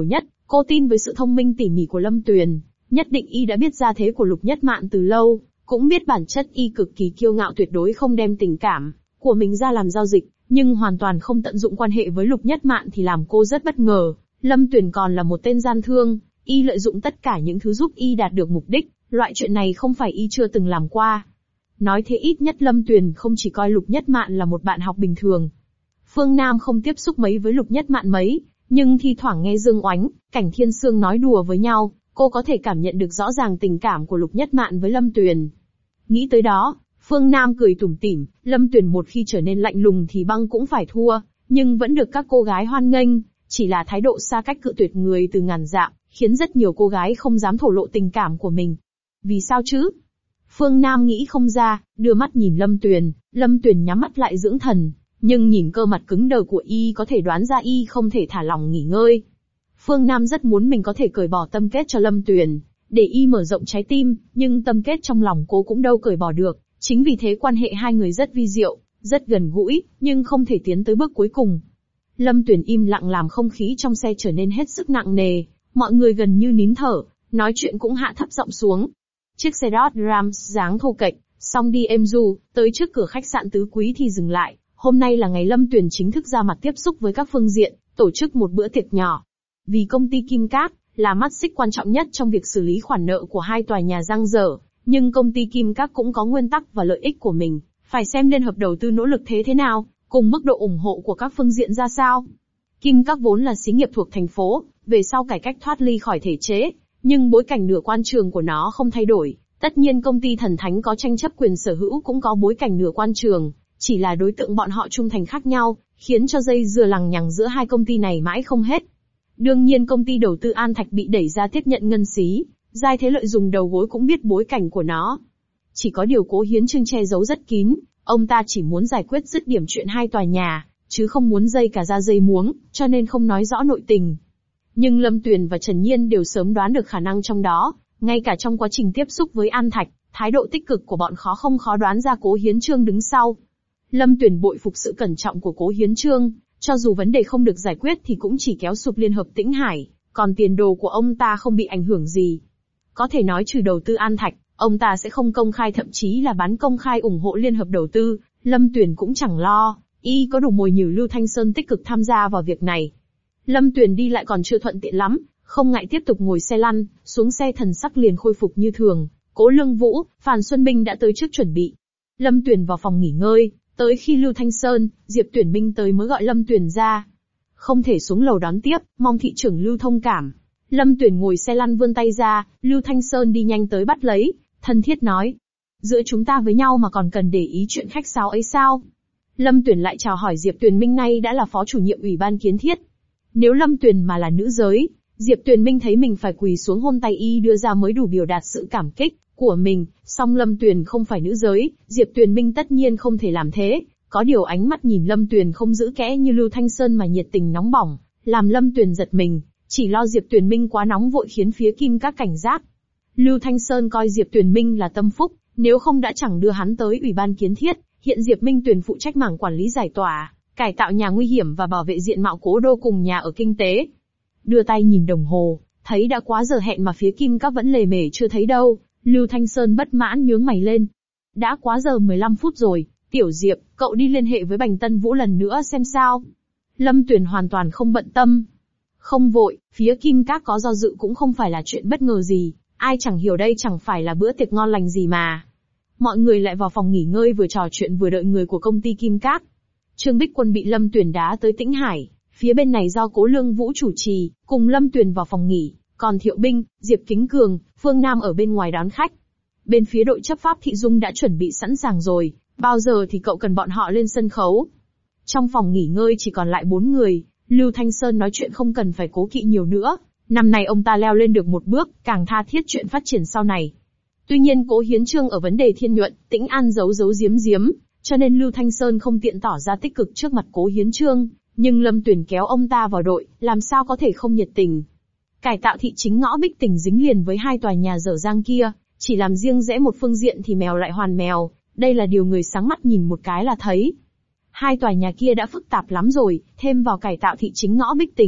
Cô tin với sự thông minh tỉ mỉ của Lâm Tuyền, nhất định y đã biết gia thế của Lục Nhất Mạn từ lâu, cũng biết bản chất y cực kỳ kiêu ngạo tuyệt đối không đem tình cảm của mình ra làm giao dịch, nhưng hoàn toàn không tận dụng quan hệ với Lục Nhất Mạn thì làm cô rất bất ngờ. Lâm Tuyền còn là một tên gian thương, y lợi dụng tất cả những thứ giúp y đạt được mục đích, loại chuyện này không phải y chưa từng làm qua. Nói thế ít nhất Lâm Tuyền không chỉ coi Lục Nhất Mạn là một bạn học bình thường. Phương Nam không tiếp xúc mấy với Lục Nhất Mạn mấy, nhưng thi thoảng nghe Dương Oánh, Cảnh Thiên Sương nói đùa với nhau, cô có thể cảm nhận được rõ ràng tình cảm của Lục Nhất Mạn với Lâm Tuyền. Nghĩ tới đó, Phương Nam cười tủm tỉm, Lâm Tuyền một khi trở nên lạnh lùng thì băng cũng phải thua, nhưng vẫn được các cô gái hoan nghênh, chỉ là thái độ xa cách cự tuyệt người từ ngàn dặm, khiến rất nhiều cô gái không dám thổ lộ tình cảm của mình. Vì sao chứ? Phương Nam nghĩ không ra, đưa mắt nhìn Lâm Tuyền, Lâm Tuyền nhắm mắt lại dưỡng thần, nhưng nhìn cơ mặt cứng đờ của y có thể đoán ra y không thể thả lỏng nghỉ ngơi. Phương Nam rất muốn mình có thể cởi bỏ tâm kết cho Lâm Tuyền, để y mở rộng trái tim, nhưng tâm kết trong lòng cô cũng đâu cởi bỏ được, chính vì thế quan hệ hai người rất vi diệu, rất gần gũi, nhưng không thể tiến tới bước cuối cùng. Lâm Tuyền im lặng làm không khí trong xe trở nên hết sức nặng nề, mọi người gần như nín thở, nói chuyện cũng hạ thấp giọng xuống. Chiếc xe Dodge Ram dáng thô kệch, xong đi êm du, tới trước cửa khách sạn Tứ Quý thì dừng lại. Hôm nay là ngày Lâm Tuyền chính thức ra mặt tiếp xúc với các phương diện, tổ chức một bữa tiệc nhỏ. Vì công ty Kim Cát là mắt xích quan trọng nhất trong việc xử lý khoản nợ của hai tòa nhà dang dở, nhưng công ty Kim Cát cũng có nguyên tắc và lợi ích của mình, phải xem liên hợp đầu tư nỗ lực thế thế nào, cùng mức độ ủng hộ của các phương diện ra sao. Kim Cát vốn là xí nghiệp thuộc thành phố, về sau cải cách thoát ly khỏi thể chế, nhưng bối cảnh nửa quan trường của nó không thay đổi. Tất nhiên công ty Thần Thánh có tranh chấp quyền sở hữu cũng có bối cảnh nửa quan trường, chỉ là đối tượng bọn họ trung thành khác nhau, khiến cho dây dưa lằng nhằng giữa hai công ty này mãi không hết. Đương nhiên công ty đầu tư An Thạch bị đẩy ra tiếp nhận ngân xí, Giai Thế Lợi dùng đầu gối cũng biết bối cảnh của nó. Chỉ có điều Cố Hiến Chương che giấu rất kín, ông ta chỉ muốn giải quyết dứt điểm chuyện hai tòa nhà, chứ không muốn dây cả ra dây muống, cho nên không nói rõ nội tình. Nhưng Lâm Tuyền và Trần Nhiên đều sớm đoán được khả năng trong đó, ngay cả trong quá trình tiếp xúc với An Thạch, thái độ tích cực của bọn khó không khó đoán ra Cố Hiến Chương đứng sau. Lâm Tuyền bội phục sự cẩn trọng của Cố Hiến Chương, cho dù vấn đề không được giải quyết thì cũng chỉ kéo sụp Liên Hợp Tĩnh Hải, còn tiền đồ của ông ta không bị ảnh hưởng gì. Có thể nói trừ đầu tư An Thạch, ông ta sẽ không công khai thậm chí là bán công khai ủng hộ Liên Hợp đầu tư, Lâm Tuyền cũng chẳng lo, y có đủ mồi nhử Lưu Thanh Sơn tích cực tham gia vào việc này. Lâm Tuyền đi lại còn chưa thuận tiện lắm, không ngại tiếp tục ngồi xe lăn, xuống xe thần sắc liền khôi phục như thường. Cố Lương Vũ, Phan Xuân Minh đã tới trước chuẩn bị. Lâm Tuyền vào phòng nghỉ ngơi, tới khi Lưu Thanh Sơn, Diệp Tuyển Minh tới mới gọi Lâm Tuyền ra. Không thể xuống lầu đón tiếp, mong thị trưởng Lưu thông cảm. Lâm Tuyền ngồi xe lăn vươn tay ra, Lưu Thanh Sơn đi nhanh tới bắt lấy, thân thiết nói. Giữa chúng ta với nhau mà còn cần để ý chuyện khách sáo ấy sao? Lâm Tuyền lại chào hỏi Diệp Tuyển Minh nay đã là phó chủ nhiệm ủy ban kiến thiết. Nếu Lâm Tuyền mà là nữ giới, Diệp Tuyền Minh thấy mình phải quỳ xuống hôn tay y đưa ra mới đủ biểu đạt sự cảm kích của mình, song Lâm Tuyền không phải nữ giới, Diệp Tuyền Minh tất nhiên không thể làm thế. Có điều ánh mắt nhìn Lâm Tuyền không giữ kẽ như Lưu Thanh Sơn mà nhiệt tình nóng bỏng, làm Lâm Tuyền giật mình, chỉ lo Diệp Tuyền Minh quá nóng vội khiến phía Kim Các cảnh giác. Lưu Thanh Sơn coi Diệp Tuyền Minh là tâm phúc, nếu không đã chẳng đưa hắn tới ủy ban kiến thiết, hiện Diệp Minh Tuyền phụ trách mảng quản lý giải tỏa, cải tạo nhà nguy hiểm và bảo vệ diện mạo cố đô cùng nhà ở kinh tế. Đưa tay nhìn đồng hồ, thấy đã quá giờ hẹn mà phía Kim Các vẫn lề mề chưa thấy đâu, Lưu Thanh Sơn bất mãn nhướng mày lên. Đã quá giờ mười lăm phút rồi, Tiểu Diệp, cậu đi liên hệ với Bành Tân Vũ lần nữa xem sao. Lâm Tuyền hoàn toàn không bận tâm. Không vội, phía Kim Các có do dự cũng không phải là chuyện bất ngờ gì, ai chẳng hiểu đây chẳng phải là bữa tiệc ngon lành gì mà. Mọi người lại vào phòng nghỉ ngơi vừa trò chuyện vừa đợi người của công ty Kim Các. Trương Bích Quân bị Lâm Tuyền đá tới Tĩnh Hải, phía bên này do Cố Lương Vũ chủ trì, cùng Lâm Tuyền vào phòng nghỉ, còn Thiệu Binh, Diệp Kính Cường, Phương Nam ở bên ngoài đón khách. Bên phía đội chấp pháp Thị Dung đã chuẩn bị sẵn sàng rồi, bao giờ thì cậu cần bọn họ lên sân khấu. Trong phòng nghỉ ngơi chỉ còn lại bốn người, Lưu Thanh Sơn nói chuyện không cần phải cố kỵ nhiều nữa, năm nay ông ta leo lên được một bước, càng tha thiết chuyện phát triển sau này. Tuy nhiên Cố Hiến Chương ở vấn đề Thiên Nhuận, Tĩnh An giấu giấu giếm giếm, cho nên Lưu Thanh Sơn không tiện tỏ ra tích cực trước mặt Cố Hiến Chương, nhưng Lâm Tuyền kéo ông ta vào đội, làm sao có thể không nhiệt tình. Cải tạo thị chính ngõ Bích Tỉnh dính liền với hai tòa nhà dở dang kia, chỉ làm riêng rẽ một phương diện thì mèo lại hoàn mèo, đây là điều người sáng mắt nhìn một cái là thấy. Hai tòa nhà kia đã phức tạp lắm rồi, thêm vào cải tạo thị chính ngõ Bích Tỉnh,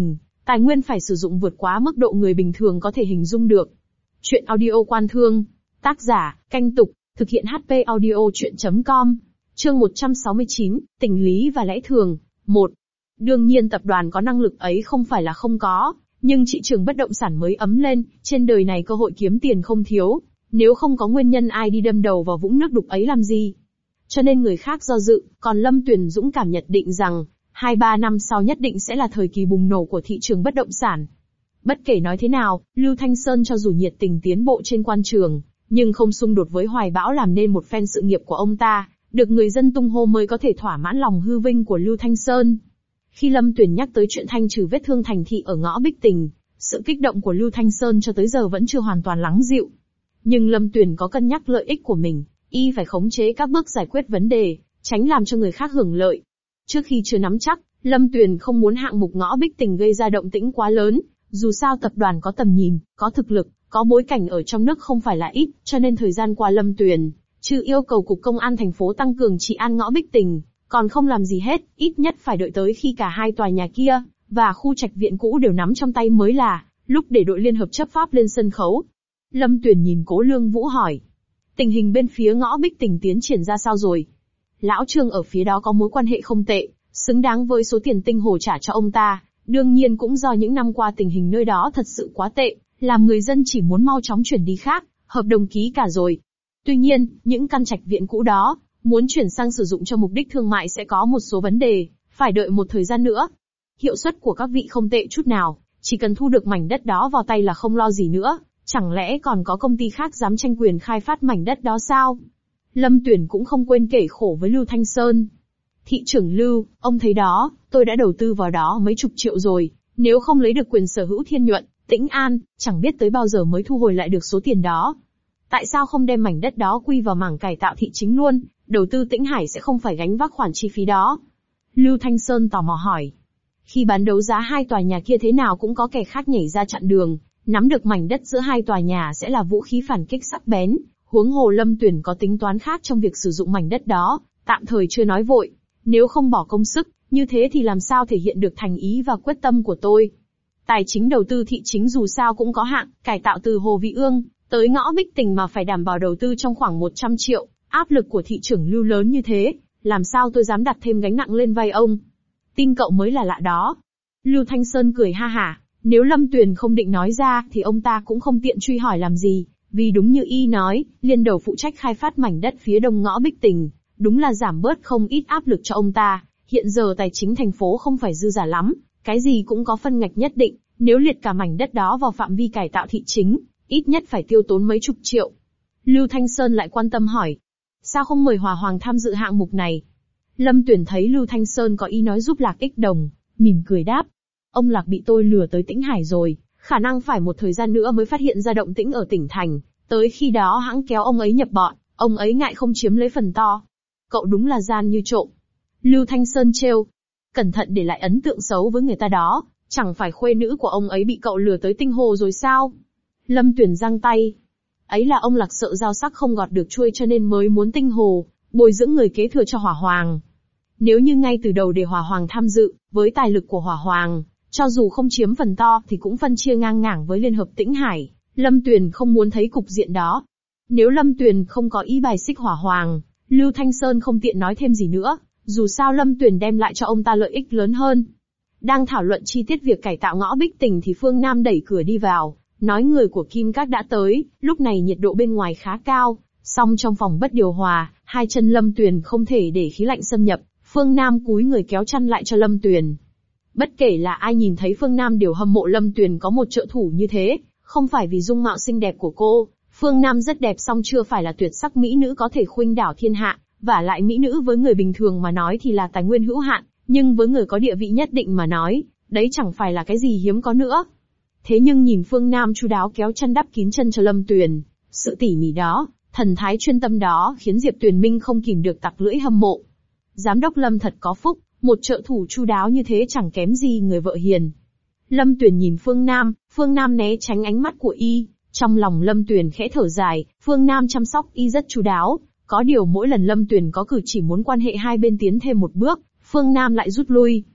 Tài nguyên phải sử dụng vượt quá mức độ người bình thường có thể hình dung được. Chuyện audio quan thương. Tác giả, Canh Tục, thực hiện hát pê audio chuyện chấm com. Chương một trăm sáu mươi chín, tình lý và lẽ thường. một. Đương nhiên tập đoàn có năng lực ấy không phải là không có, nhưng thị trường bất động sản mới ấm lên, trên đời này cơ hội kiếm tiền không thiếu. Nếu không có nguyên nhân ai đi đâm đầu vào vũng nước đục ấy làm gì? Cho nên người khác do dự, còn Lâm Tuyền dũng cảm nhận định rằng, hai ba năm sau nhất định sẽ là thời kỳ bùng nổ của thị trường bất động sản. Bất kể nói thế nào, Lưu Thanh Sơn cho dù nhiệt tình tiến bộ trên quan trường, nhưng không xung đột với hoài bão làm nên một phen sự nghiệp của ông ta, được người dân tung hô mới có thể thỏa mãn lòng hư vinh của Lưu Thanh Sơn. Khi Lâm Tuyền nhắc tới chuyện thanh trừ vết thương thành thị ở ngõ Bích Tình, sự kích động của Lưu Thanh Sơn cho tới giờ vẫn chưa hoàn toàn lắng dịu. Nhưng Lâm Tuyền có cân nhắc lợi ích của mình, y phải khống chế các bước giải quyết vấn đề, tránh làm cho người khác hưởng lợi. Trước khi chưa nắm chắc, Lâm Tuyền không muốn hạng mục ngõ Bích Tình gây ra động tĩnh quá lớn, dù sao tập đoàn có tầm nhìn, có thực lực, có bối cảnh ở trong nước không phải là ít, cho nên thời gian qua Lâm Tuyền, trừ yêu cầu cục công an thành phố tăng cường trị an ngõ Bích Tình, còn không làm gì hết, ít nhất phải đợi tới khi cả hai tòa nhà kia, và khu trạch viện cũ đều nắm trong tay mới là, lúc để đội liên hợp chấp pháp lên sân khấu. Lâm Tuyền nhìn Cố Lương Vũ hỏi. Tình hình bên phía ngõ Bích Tình tiến triển ra sao rồi? Lão Trương ở phía đó có mối quan hệ không tệ, xứng đáng với số tiền Tinh Hồ trả cho ông ta, đương nhiên cũng do những năm qua tình hình nơi đó thật sự quá tệ, làm người dân chỉ muốn mau chóng chuyển đi khác, hợp đồng ký cả rồi. Tuy nhiên, những căn trạch viện cũ đó, muốn chuyển sang sử dụng cho mục đích thương mại sẽ có một số vấn đề, phải đợi một thời gian nữa. Hiệu suất của các vị không tệ chút nào, chỉ cần thu được mảnh đất đó vào tay là không lo gì nữa, chẳng lẽ còn có công ty khác dám tranh quyền khai phát mảnh đất đó sao? Lâm Tuyền cũng không quên kể khổ với Lưu Thanh Sơn. Thị trưởng Lưu, ông thấy đó, tôi đã đầu tư vào đó mấy chục triệu rồi, nếu không lấy được quyền sở hữu Thiên Nhuận, Tĩnh An, chẳng biết tới bao giờ mới thu hồi lại được số tiền đó. Tại sao không đem mảnh đất đó quy vào mảng cải tạo thị chính luôn, đầu tư Tĩnh Hải sẽ không phải gánh vác khoản chi phí đó? Lưu Thanh Sơn tò mò hỏi. Khi bán đấu giá hai tòa nhà kia thế nào cũng có kẻ khác nhảy ra chặn đường, nắm được mảnh đất giữa hai tòa nhà sẽ là vũ khí phản kích sắc bén, huống hồ Lâm Tuyền có tính toán khác trong việc sử dụng mảnh đất đó, tạm thời chưa nói vội. Nếu không bỏ công sức, như thế thì làm sao thể hiện được thành ý và quyết tâm của tôi? Tài chính đầu tư thị chính dù sao cũng có hạn, cải tạo từ Hồ Vị Ương tới ngõ Bích Tình mà phải đảm bảo đầu tư trong khoảng một trăm triệu, áp lực của thị trưởng Lưu lớn như thế, làm sao tôi dám đặt thêm gánh nặng lên vai ông? Tin cậu mới là lạ đó. Lưu Thanh Sơn cười ha hả, nếu Lâm Tuyền không định nói ra thì ông ta cũng không tiện truy hỏi làm gì, vì đúng như y nói, liên đầu phụ trách khai phát mảnh đất phía đông ngõ Bích Tình, đúng là giảm bớt không ít áp lực cho ông ta. Hiện giờ tài chính thành phố không phải dư giả lắm, cái gì cũng có phân ngạch nhất định, nếu liệt cả mảnh đất đó vào phạm vi cải tạo thị chính, ít nhất phải tiêu tốn mấy chục triệu. Lưu Thanh Sơn lại quan tâm hỏi, sao không mời Hòa Hoàng tham dự hạng mục này? Lâm Tuyền thấy Lưu Thanh Sơn có ý nói giúp Lạc ích đồng, mỉm cười đáp, ông Lạc bị tôi lừa tới Tĩnh Hải rồi, khả năng phải một thời gian nữa mới phát hiện ra động tĩnh ở tỉnh thành, tới khi đó hãng kéo ông ấy nhập bọn, ông ấy ngại không chiếm lấy phần to. Cậu đúng là gian như trộm. Lưu Thanh Sơn trêu, cẩn thận để lại ấn tượng xấu với người ta đó, chẳng phải khuê nữ của ông ấy bị cậu lừa tới Tinh Hồ rồi sao? Lâm Tuyền giang tay. Ấy là ông Lạc sợ dao sắc không gọt được chuôi cho nên mới muốn Tinh Hồ bồi dưỡng người kế thừa cho Hỏa Hoàng. Nếu như ngay từ đầu để Hỏa Hoàng tham dự, với tài lực của Hỏa Hoàng, cho dù không chiếm phần to thì cũng phân chia ngang ngảng với Liên hợp Tĩnh Hải, Lâm Tuyền không muốn thấy cục diện đó. Nếu Lâm Tuyền không có ý bài xích Hỏa Hoàng, Lưu Thanh Sơn không tiện nói thêm gì nữa, dù sao Lâm Tuyền đem lại cho ông ta lợi ích lớn hơn. Đang thảo luận chi tiết việc cải tạo ngõ Bích Tình thì Phương Nam đẩy cửa đi vào, nói người của Kim Các đã tới, lúc này nhiệt độ bên ngoài khá cao, song trong phòng bất điều hòa, hai chân Lâm Tuyền không thể để khí lạnh xâm nhập, Phương Nam cúi người kéo chăn lại cho Lâm Tuyền. Bất kể là ai nhìn thấy Phương Nam đều hâm mộ Lâm Tuyền có một trợ thủ như thế, không phải vì dung mạo xinh đẹp của cô, Phương Nam rất đẹp song chưa phải là tuyệt sắc mỹ nữ có thể khuynh đảo thiên hạ, vả lại mỹ nữ với người bình thường mà nói thì là tài nguyên hữu hạn, nhưng với người có địa vị nhất định mà nói, đấy chẳng phải là cái gì hiếm có nữa. Thế nhưng nhìn Phương Nam chu đáo kéo chăn đắp kín chân cho Lâm Tuyền, sự tỉ mỉ đó, thần thái chuyên tâm đó khiến Diệp Tuyền Minh không kìm được tặc lưỡi hâm mộ. Giám đốc Lâm thật có phúc, một trợ thủ chu đáo như thế chẳng kém gì người vợ hiền. Lâm Tuyền nhìn Phương Nam, Phương Nam né tránh ánh mắt của y, trong lòng Lâm Tuyền khẽ thở dài, Phương Nam chăm sóc y rất chu đáo, có điều mỗi lần Lâm Tuyền có cử chỉ muốn quan hệ hai bên tiến thêm một bước, Phương Nam lại rút lui.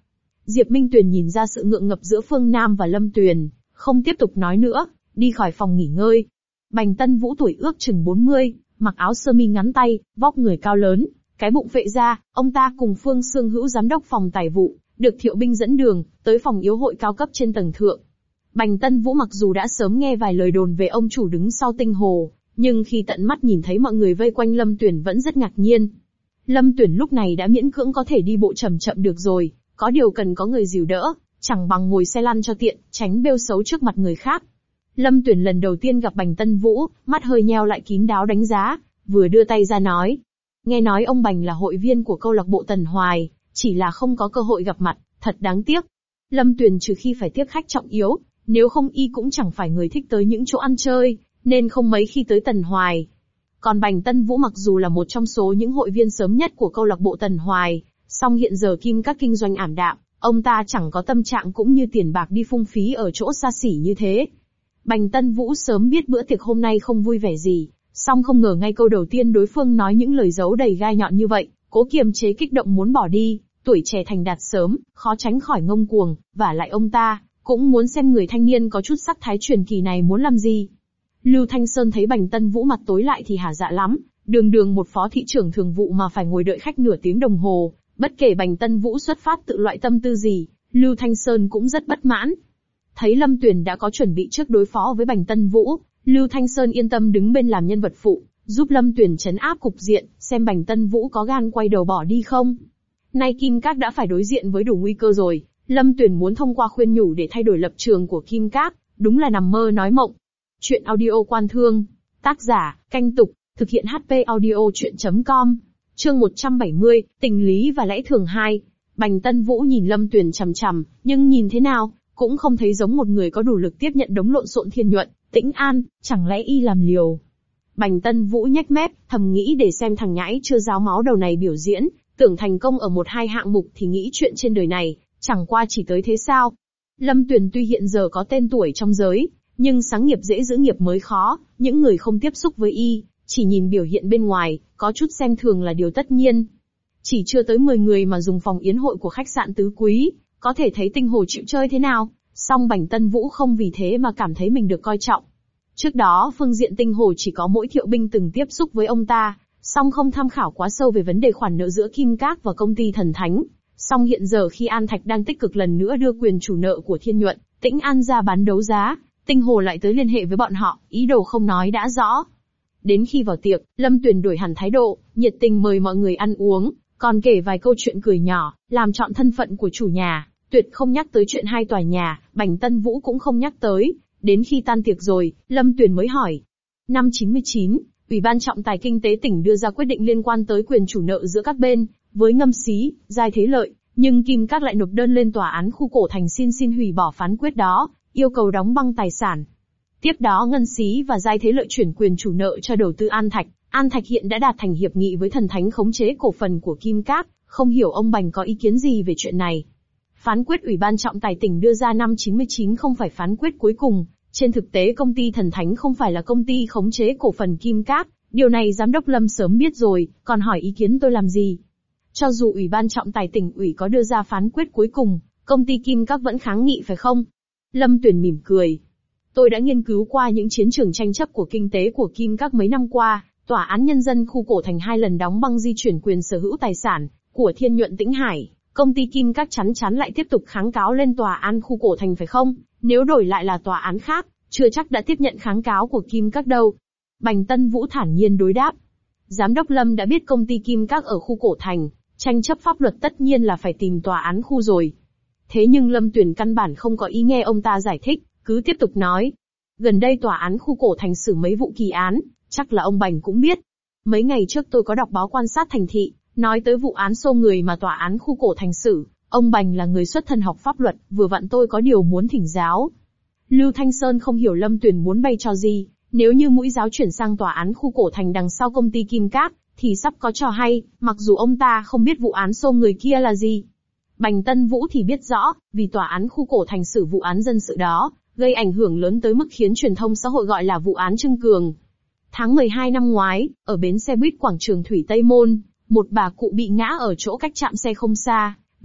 Diệp Minh Tuyền nhìn ra sự ngượng ngập giữa Phương Nam và Lâm Tuyền, không tiếp tục nói nữa, đi khỏi phòng nghỉ ngơi. Bành Tân Vũ tuổi ước chừng bốn mươi, mặc áo sơ mi ngắn tay, vóc người cao lớn, cái bụng phệ ra, ông ta cùng Phương Sương Hữu giám đốc phòng tài vụ, được Thiệu Binh dẫn đường, tới phòng yến hội cao cấp trên tầng thượng. Bành Tân Vũ mặc dù đã sớm nghe vài lời đồn về ông chủ đứng sau Tinh Hồ, nhưng khi tận mắt nhìn thấy mọi người vây quanh Lâm Tuyền vẫn rất ngạc nhiên. Lâm Tuyền lúc này đã miễn cưỡng có thể đi bộ chậm chậm được rồi, có điều cần có người dìu đỡ, chẳng bằng ngồi xe lăn cho tiện, tránh bêu xấu trước mặt người khác. Lâm Tuyền lần đầu tiên gặp Bành Tân Vũ, mắt hơi nheo lại kín đáo đánh giá, vừa đưa tay ra nói. Nghe nói ông Bành là hội viên của câu lạc bộ Tần Hoài, chỉ là không có cơ hội gặp mặt, thật đáng tiếc. Lâm Tuyền trừ khi phải tiếp khách trọng yếu, nếu không y cũng chẳng phải người thích tới những chỗ ăn chơi, nên không mấy khi tới Tần Hoài. Còn Bành Tân Vũ mặc dù là một trong số những hội viên sớm nhất của câu lạc bộ Tần Hoài, song hiện giờ Kim Các kinh doanh ảm đạm, ông ta chẳng có tâm trạng cũng như tiền bạc đi phung phí ở chỗ xa xỉ như thế. Bành Tân Vũ sớm biết bữa tiệc hôm nay không vui vẻ gì, song không ngờ ngay câu đầu tiên đối phương nói những lời giấu đầy gai nhọn như vậy, cố kiềm chế kích động muốn bỏ đi, tuổi trẻ thành đạt sớm, khó tránh khỏi ngông cuồng, vả lại ông ta cũng muốn xem người thanh niên có chút sắc thái truyền kỳ này muốn làm gì. Lưu Thanh Sơn thấy Bành Tân Vũ mặt tối lại thì hả dạ lắm, đường đường một phó thị trưởng thường vụ mà phải ngồi đợi khách nửa tiếng đồng hồ, bất kể Bành Tân Vũ xuất phát tự loại tâm tư gì, Lưu Thanh Sơn cũng rất bất mãn. Thấy Lâm Tuyền đã có chuẩn bị trước đối phó với Bành Tân Vũ, Lưu Thanh Sơn yên tâm đứng bên làm nhân vật phụ, giúp Lâm Tuyền trấn áp cục diện, xem Bành Tân Vũ có gan quay đầu bỏ đi không. Nay Kim Các đã phải đối diện với đủ nguy cơ rồi, Lâm Tuyền muốn thông qua khuyên nhủ để thay đổi lập trường của Kim Các, đúng là nằm mơ nói mộng. Chuyện audio Quan Thương, tác giả, Canh Tục, thực hiện hát pê audio chuyện chấm com, chương một trăm bảy mươi, tình lý và lẽ thường hai. Bành Tân Vũ nhìn Lâm Tuyền chằm chằm, nhưng nhìn thế nào, cũng không thấy giống một người có đủ lực tiếp nhận đống lộn xộn Thiên Nhuận, Tĩnh An, chẳng lẽ y làm liều. Bành Tân Vũ nhếch mép, thầm nghĩ để xem thằng nhãi chưa ráo máu đầu này biểu diễn, tưởng thành công ở một hai hạng mục thì nghĩ chuyện trên đời này, chẳng qua chỉ tới thế sao. Lâm Tuyền tuy hiện giờ có tên tuổi trong giới, nhưng sáng nghiệp dễ giữ nghiệp mới khó, những người không tiếp xúc với y, chỉ nhìn biểu hiện bên ngoài, có chút xem thường là điều tất nhiên. Chỉ chưa tới mười người mà dùng phòng yến hội của khách sạn Tứ Quý, có thể thấy Tinh Hồ chịu chơi thế nào, song Bành Tân Vũ không vì thế mà cảm thấy mình được coi trọng. Trước đó phương diện Tinh Hồ chỉ có mỗi Thiệu Binh từng tiếp xúc với ông ta, song không tham khảo quá sâu về vấn đề khoản nợ giữa Kim Các và công ty Thần Thánh. Song hiện giờ khi An Thạch đang tích cực lần nữa đưa quyền chủ nợ của Thiên Nhuận, Tĩnh An ra bán đấu giá, Tinh Hồ lại tới liên hệ với bọn họ, ý đồ không nói đã rõ. Đến khi vào tiệc, Lâm Tuyền đổi hẳn thái độ, nhiệt tình mời mọi người ăn uống, còn kể vài câu chuyện cười nhỏ, làm trọn thân phận của chủ nhà, tuyệt không nhắc tới chuyện hai tòa nhà, Bành Tân Vũ cũng không nhắc tới. Đến khi tan tiệc rồi, Lâm Tuyền mới hỏi. Năm chín mươi chín, Ủy ban trọng tài kinh tế tỉnh đưa ra quyết định liên quan tới quyền chủ nợ giữa các bên, với Ngâm Xí, Giai Thế Lợi, nhưng Kim Các lại nộp đơn lên tòa án khu cổ thành xin xin hủy bỏ phán quyết đó, yêu cầu đóng băng tài sản. Tiếp đó Ngân Xí và Giai Thế Lợi chuyển quyền chủ nợ cho đầu tư An Thạch. An Thạch hiện đã đạt thành hiệp nghị với Thần Thánh khống chế cổ phần của Kim Các, không hiểu ông Bành có ý kiến gì về chuyện này. Phán quyết Ủy ban trọng tài tỉnh đưa ra năm chín mươi chín không phải phán quyết cuối cùng, trên thực tế công ty Thần Thánh không phải là công ty khống chế cổ phần Kim Các, điều này giám đốc Lâm sớm biết rồi, còn hỏi ý kiến tôi làm gì. Cho dù Ủy ban trọng tài tỉnh ủy có đưa ra phán quyết cuối cùng, công ty Kim Các vẫn kháng nghị phải không? Lâm Tuyền mỉm cười. Tôi đã nghiên cứu qua những chiến trường tranh chấp của kinh tế của Kim Các mấy năm qua, tòa án nhân dân khu cổ thành hai lần đóng băng di chuyển quyền sở hữu tài sản của Thiên Nhuận Tĩnh Hải, công ty Kim Các chắn chắn lại tiếp tục kháng cáo lên tòa án khu cổ thành phải không? Nếu đổi lại là tòa án khác, chưa chắc đã tiếp nhận kháng cáo của Kim Các đâu. Bành Tân Vũ thản nhiên đối đáp. Giám đốc Lâm đã biết công ty Kim Các ở khu cổ thành, tranh chấp pháp luật tất nhiên là phải tìm tòa án khu rồi. Thế nhưng Lâm Tuyền căn bản không có ý nghe ông ta giải thích, cứ tiếp tục nói. Gần đây tòa án khu cổ thành xử mấy vụ kỳ án, chắc là ông Bành cũng biết. Mấy ngày trước tôi có đọc báo Quan sát thành thị, nói tới vụ án xô người mà tòa án khu cổ thành xử, ông Bành là người xuất thân học pháp luật, vừa vặn tôi có điều muốn thỉnh giáo. Lưu Thanh Sơn không hiểu Lâm Tuyền muốn bày trò gì, nếu như mũi giáo chuyển sang tòa án khu cổ thành đằng sau công ty Kim Các, thì sắp có trò hay, mặc dù ông ta không biết vụ án xô người kia là gì. Bành Tân Vũ thì biết rõ, vì tòa án khu cổ thành xử vụ án dân sự đó, gây ảnh hưởng lớn tới mức khiến truyền thông xã hội gọi là vụ án Trưng Cường. Tháng mười hai năm ngoái, ở bến xe buýt quảng trường Thủy Tây Môn, một bà cụ bị ngã ở chỗ cách trạm xe không xa,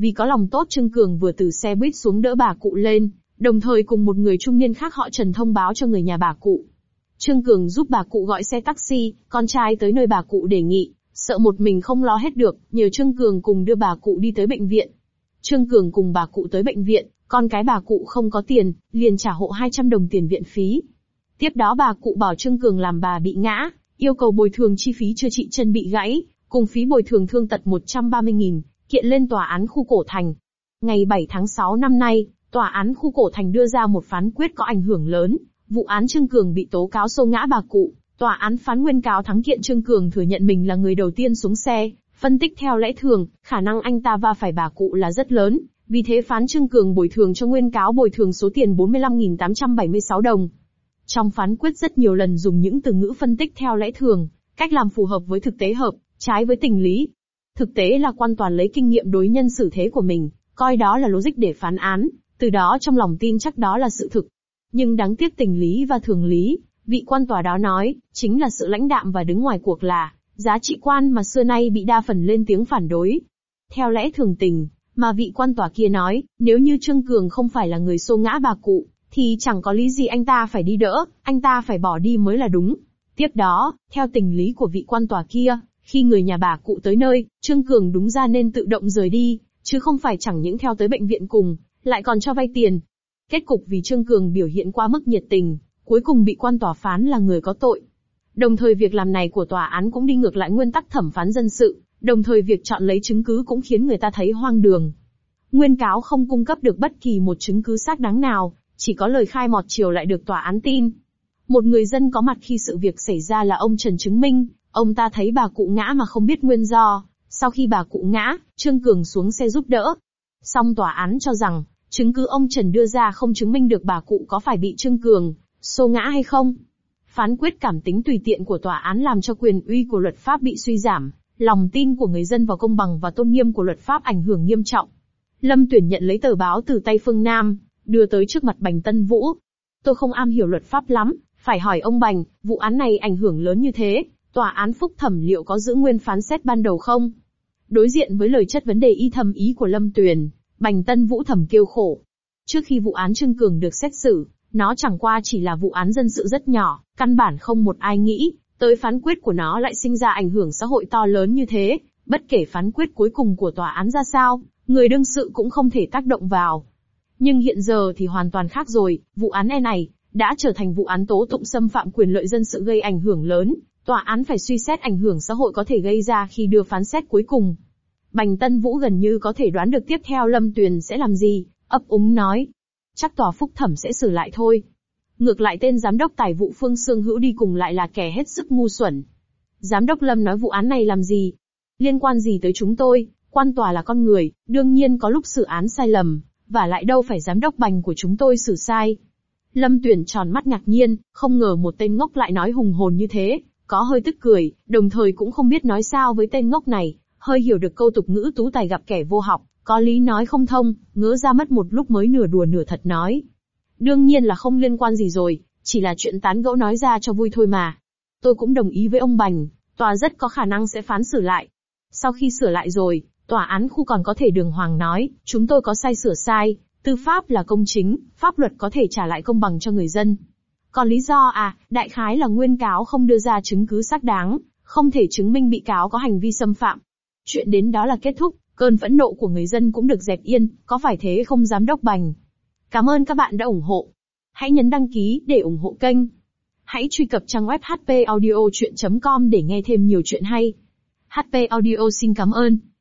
Vì có lòng tốt Trương Cường vừa từ xe buýt xuống đỡ bà cụ lên, đồng thời cùng một người trung niên khác họ Trần thông báo cho người nhà bà cụ. Trương Cường giúp bà cụ gọi xe taxi, con trai tới nơi bà cụ đề nghị, sợ một mình không lo hết được, nhờ Trương Cường cùng đưa bà cụ đi tới bệnh viện. Trương Cường cùng bà cụ tới bệnh viện, con cái bà cụ không có tiền, liền trả hộ hai trăm đồng tiền viện phí. Tiếp đó bà cụ bảo Trương Cường làm bà bị ngã, yêu cầu bồi thường chi phí chữa trị chân bị gãy, cùng phí bồi thường thương tật một trăm ba mươi nghìn, kiện lên tòa án khu Cổ Thành. Ngày bảy tháng sáu năm nay, tòa án khu Cổ Thành đưa ra một phán quyết có ảnh hưởng lớn, vụ án Trương Cường bị tố cáo xô ngã bà cụ, tòa án phán nguyên cáo thắng kiện Trương Cường thừa nhận mình là người đầu tiên xuống xe, phân tích theo lẽ thường, khả năng anh ta va phải bà cụ là rất lớn, vì thế phán Trương Cường bồi thường cho nguyên cáo bồi thường số tiền bốn mươi lăm nghìn tám trăm bảy mươi sáu đồng. Trong phán quyết rất nhiều lần dùng những từ ngữ phân tích theo lẽ thường, cách làm phù hợp với thực tế hợp, trái với tình lý. Thực tế là quan tòa lấy kinh nghiệm đối nhân xử thế của mình, coi đó là logic để phán án, từ đó trong lòng tin chắc đó là sự thực. Nhưng đáng tiếc tình lý và thường lý, vị quan tòa đó nói, chính là sự lãnh đạm và đứng ngoài cuộc là giá trị quan mà xưa nay bị đa phần lên tiếng phản đối. Theo lẽ thường tình, mà vị quan tòa kia nói, nếu như Trương Cường không phải là người xô ngã bà cụ, thì chẳng có lý gì anh ta phải đi đỡ, anh ta phải bỏ đi mới là đúng. Tiếp đó, theo tình lý của vị quan tòa kia, khi người nhà bà cụ tới nơi, Trương Cường đúng ra nên tự động rời đi, chứ không phải chẳng những theo tới bệnh viện cùng, lại còn cho vay tiền. Kết cục vì Trương Cường biểu hiện quá mức nhiệt tình, cuối cùng bị quan tòa phán là người có tội. Đồng thời việc làm này của tòa án cũng đi ngược lại nguyên tắc thẩm phán dân sự, đồng thời việc chọn lấy chứng cứ cũng khiến người ta thấy hoang đường. Nguyên cáo không cung cấp được bất kỳ một chứng cứ xác đáng nào, chỉ có lời khai mọt chiều lại được tòa án tin. Một người dân có mặt khi sự việc xảy ra là ông Trần chứng minh, ông ta thấy bà cụ ngã mà không biết nguyên do, sau khi bà cụ ngã, Trương Cường xuống xe giúp đỡ. Song tòa án cho rằng, chứng cứ ông Trần đưa ra không chứng minh được bà cụ có phải bị Trương Cường xô ngã hay không. Phán quyết cảm tính tùy tiện của tòa án làm cho quyền uy của luật pháp bị suy giảm, lòng tin của người dân vào công bằng và tôn nghiêm của luật pháp ảnh hưởng nghiêm trọng. Lâm Tuyển nhận lấy tờ báo từ tay Phương Nam, đưa tới trước mặt Bành Tân Vũ. Tôi không am hiểu luật pháp lắm, phải hỏi ông Bành, vụ án này ảnh hưởng lớn như thế, tòa án phúc thẩm liệu có giữ nguyên phán xét ban đầu không? Đối diện với lời chất vấn đề y thầm ý của Lâm Tuyền, Bành Tân Vũ thầm kêu khổ. Trước khi vụ án Trương Cường được xét xử, nó chẳng qua chỉ là vụ án dân sự rất nhỏ, căn bản không một ai nghĩ, tới phán quyết của nó lại sinh ra ảnh hưởng xã hội to lớn như thế, bất kể phán quyết cuối cùng của tòa án ra sao, người đương sự cũng không thể tác động vào. Nhưng hiện giờ thì hoàn toàn khác rồi, vụ án này đã trở thành vụ án tố tụng xâm phạm quyền lợi dân sự gây ảnh hưởng lớn, tòa án phải suy xét ảnh hưởng xã hội có thể gây ra khi đưa phán xét cuối cùng. Bành Tân Vũ gần như có thể đoán được tiếp theo Lâm Tuyền sẽ làm gì, ấp úng nói. Chắc tòa phúc thẩm sẽ xử lại thôi. Ngược lại tên giám đốc tài vụ Phương Sương Hữu đi cùng lại là kẻ hết sức ngu xuẩn. Giám đốc Lâm nói vụ án này làm gì? Liên quan gì tới chúng tôi, quan tòa là con người, đương nhiên có lúc xử án sai lầm, và lại đâu phải giám đốc Bành của chúng tôi xử sai. Lâm Tuyển tròn mắt ngạc nhiên, không ngờ một tên ngốc lại nói hùng hồn như thế, có hơi tức cười, đồng thời cũng không biết nói sao với tên ngốc này, hơi hiểu được câu tục ngữ tú tài gặp kẻ vô học, có lý nói không thông, ngớ ra mất một lúc mới nửa đùa nửa thật nói. Đương nhiên là không liên quan gì rồi, chỉ là chuyện tán gẫu nói ra cho vui thôi mà. Tôi cũng đồng ý với ông Bành, tòa rất có khả năng sẽ phán xử lại. Sau khi sửa lại rồi, tòa án khu còn có thể đường hoàng nói, chúng tôi có sai sửa sai, tư pháp là công chính, pháp luật có thể trả lại công bằng cho người dân. Còn lý do à, đại khái là nguyên cáo không đưa ra chứng cứ xác đáng, không thể chứng minh bị cáo có hành vi xâm phạm. Chuyện đến đó là kết thúc, cơn phẫn nộ của người dân cũng được dẹp yên, có phải thế không giám đốc Bành? Cảm ơn các bạn đã ủng hộ. Hãy nhấn đăng ký để ủng hộ kênh. Hãy truy cập trang web h p audio chuyện chấm com để nghe thêm nhiều chuyện hay. hát pê Audio xin cảm ơn.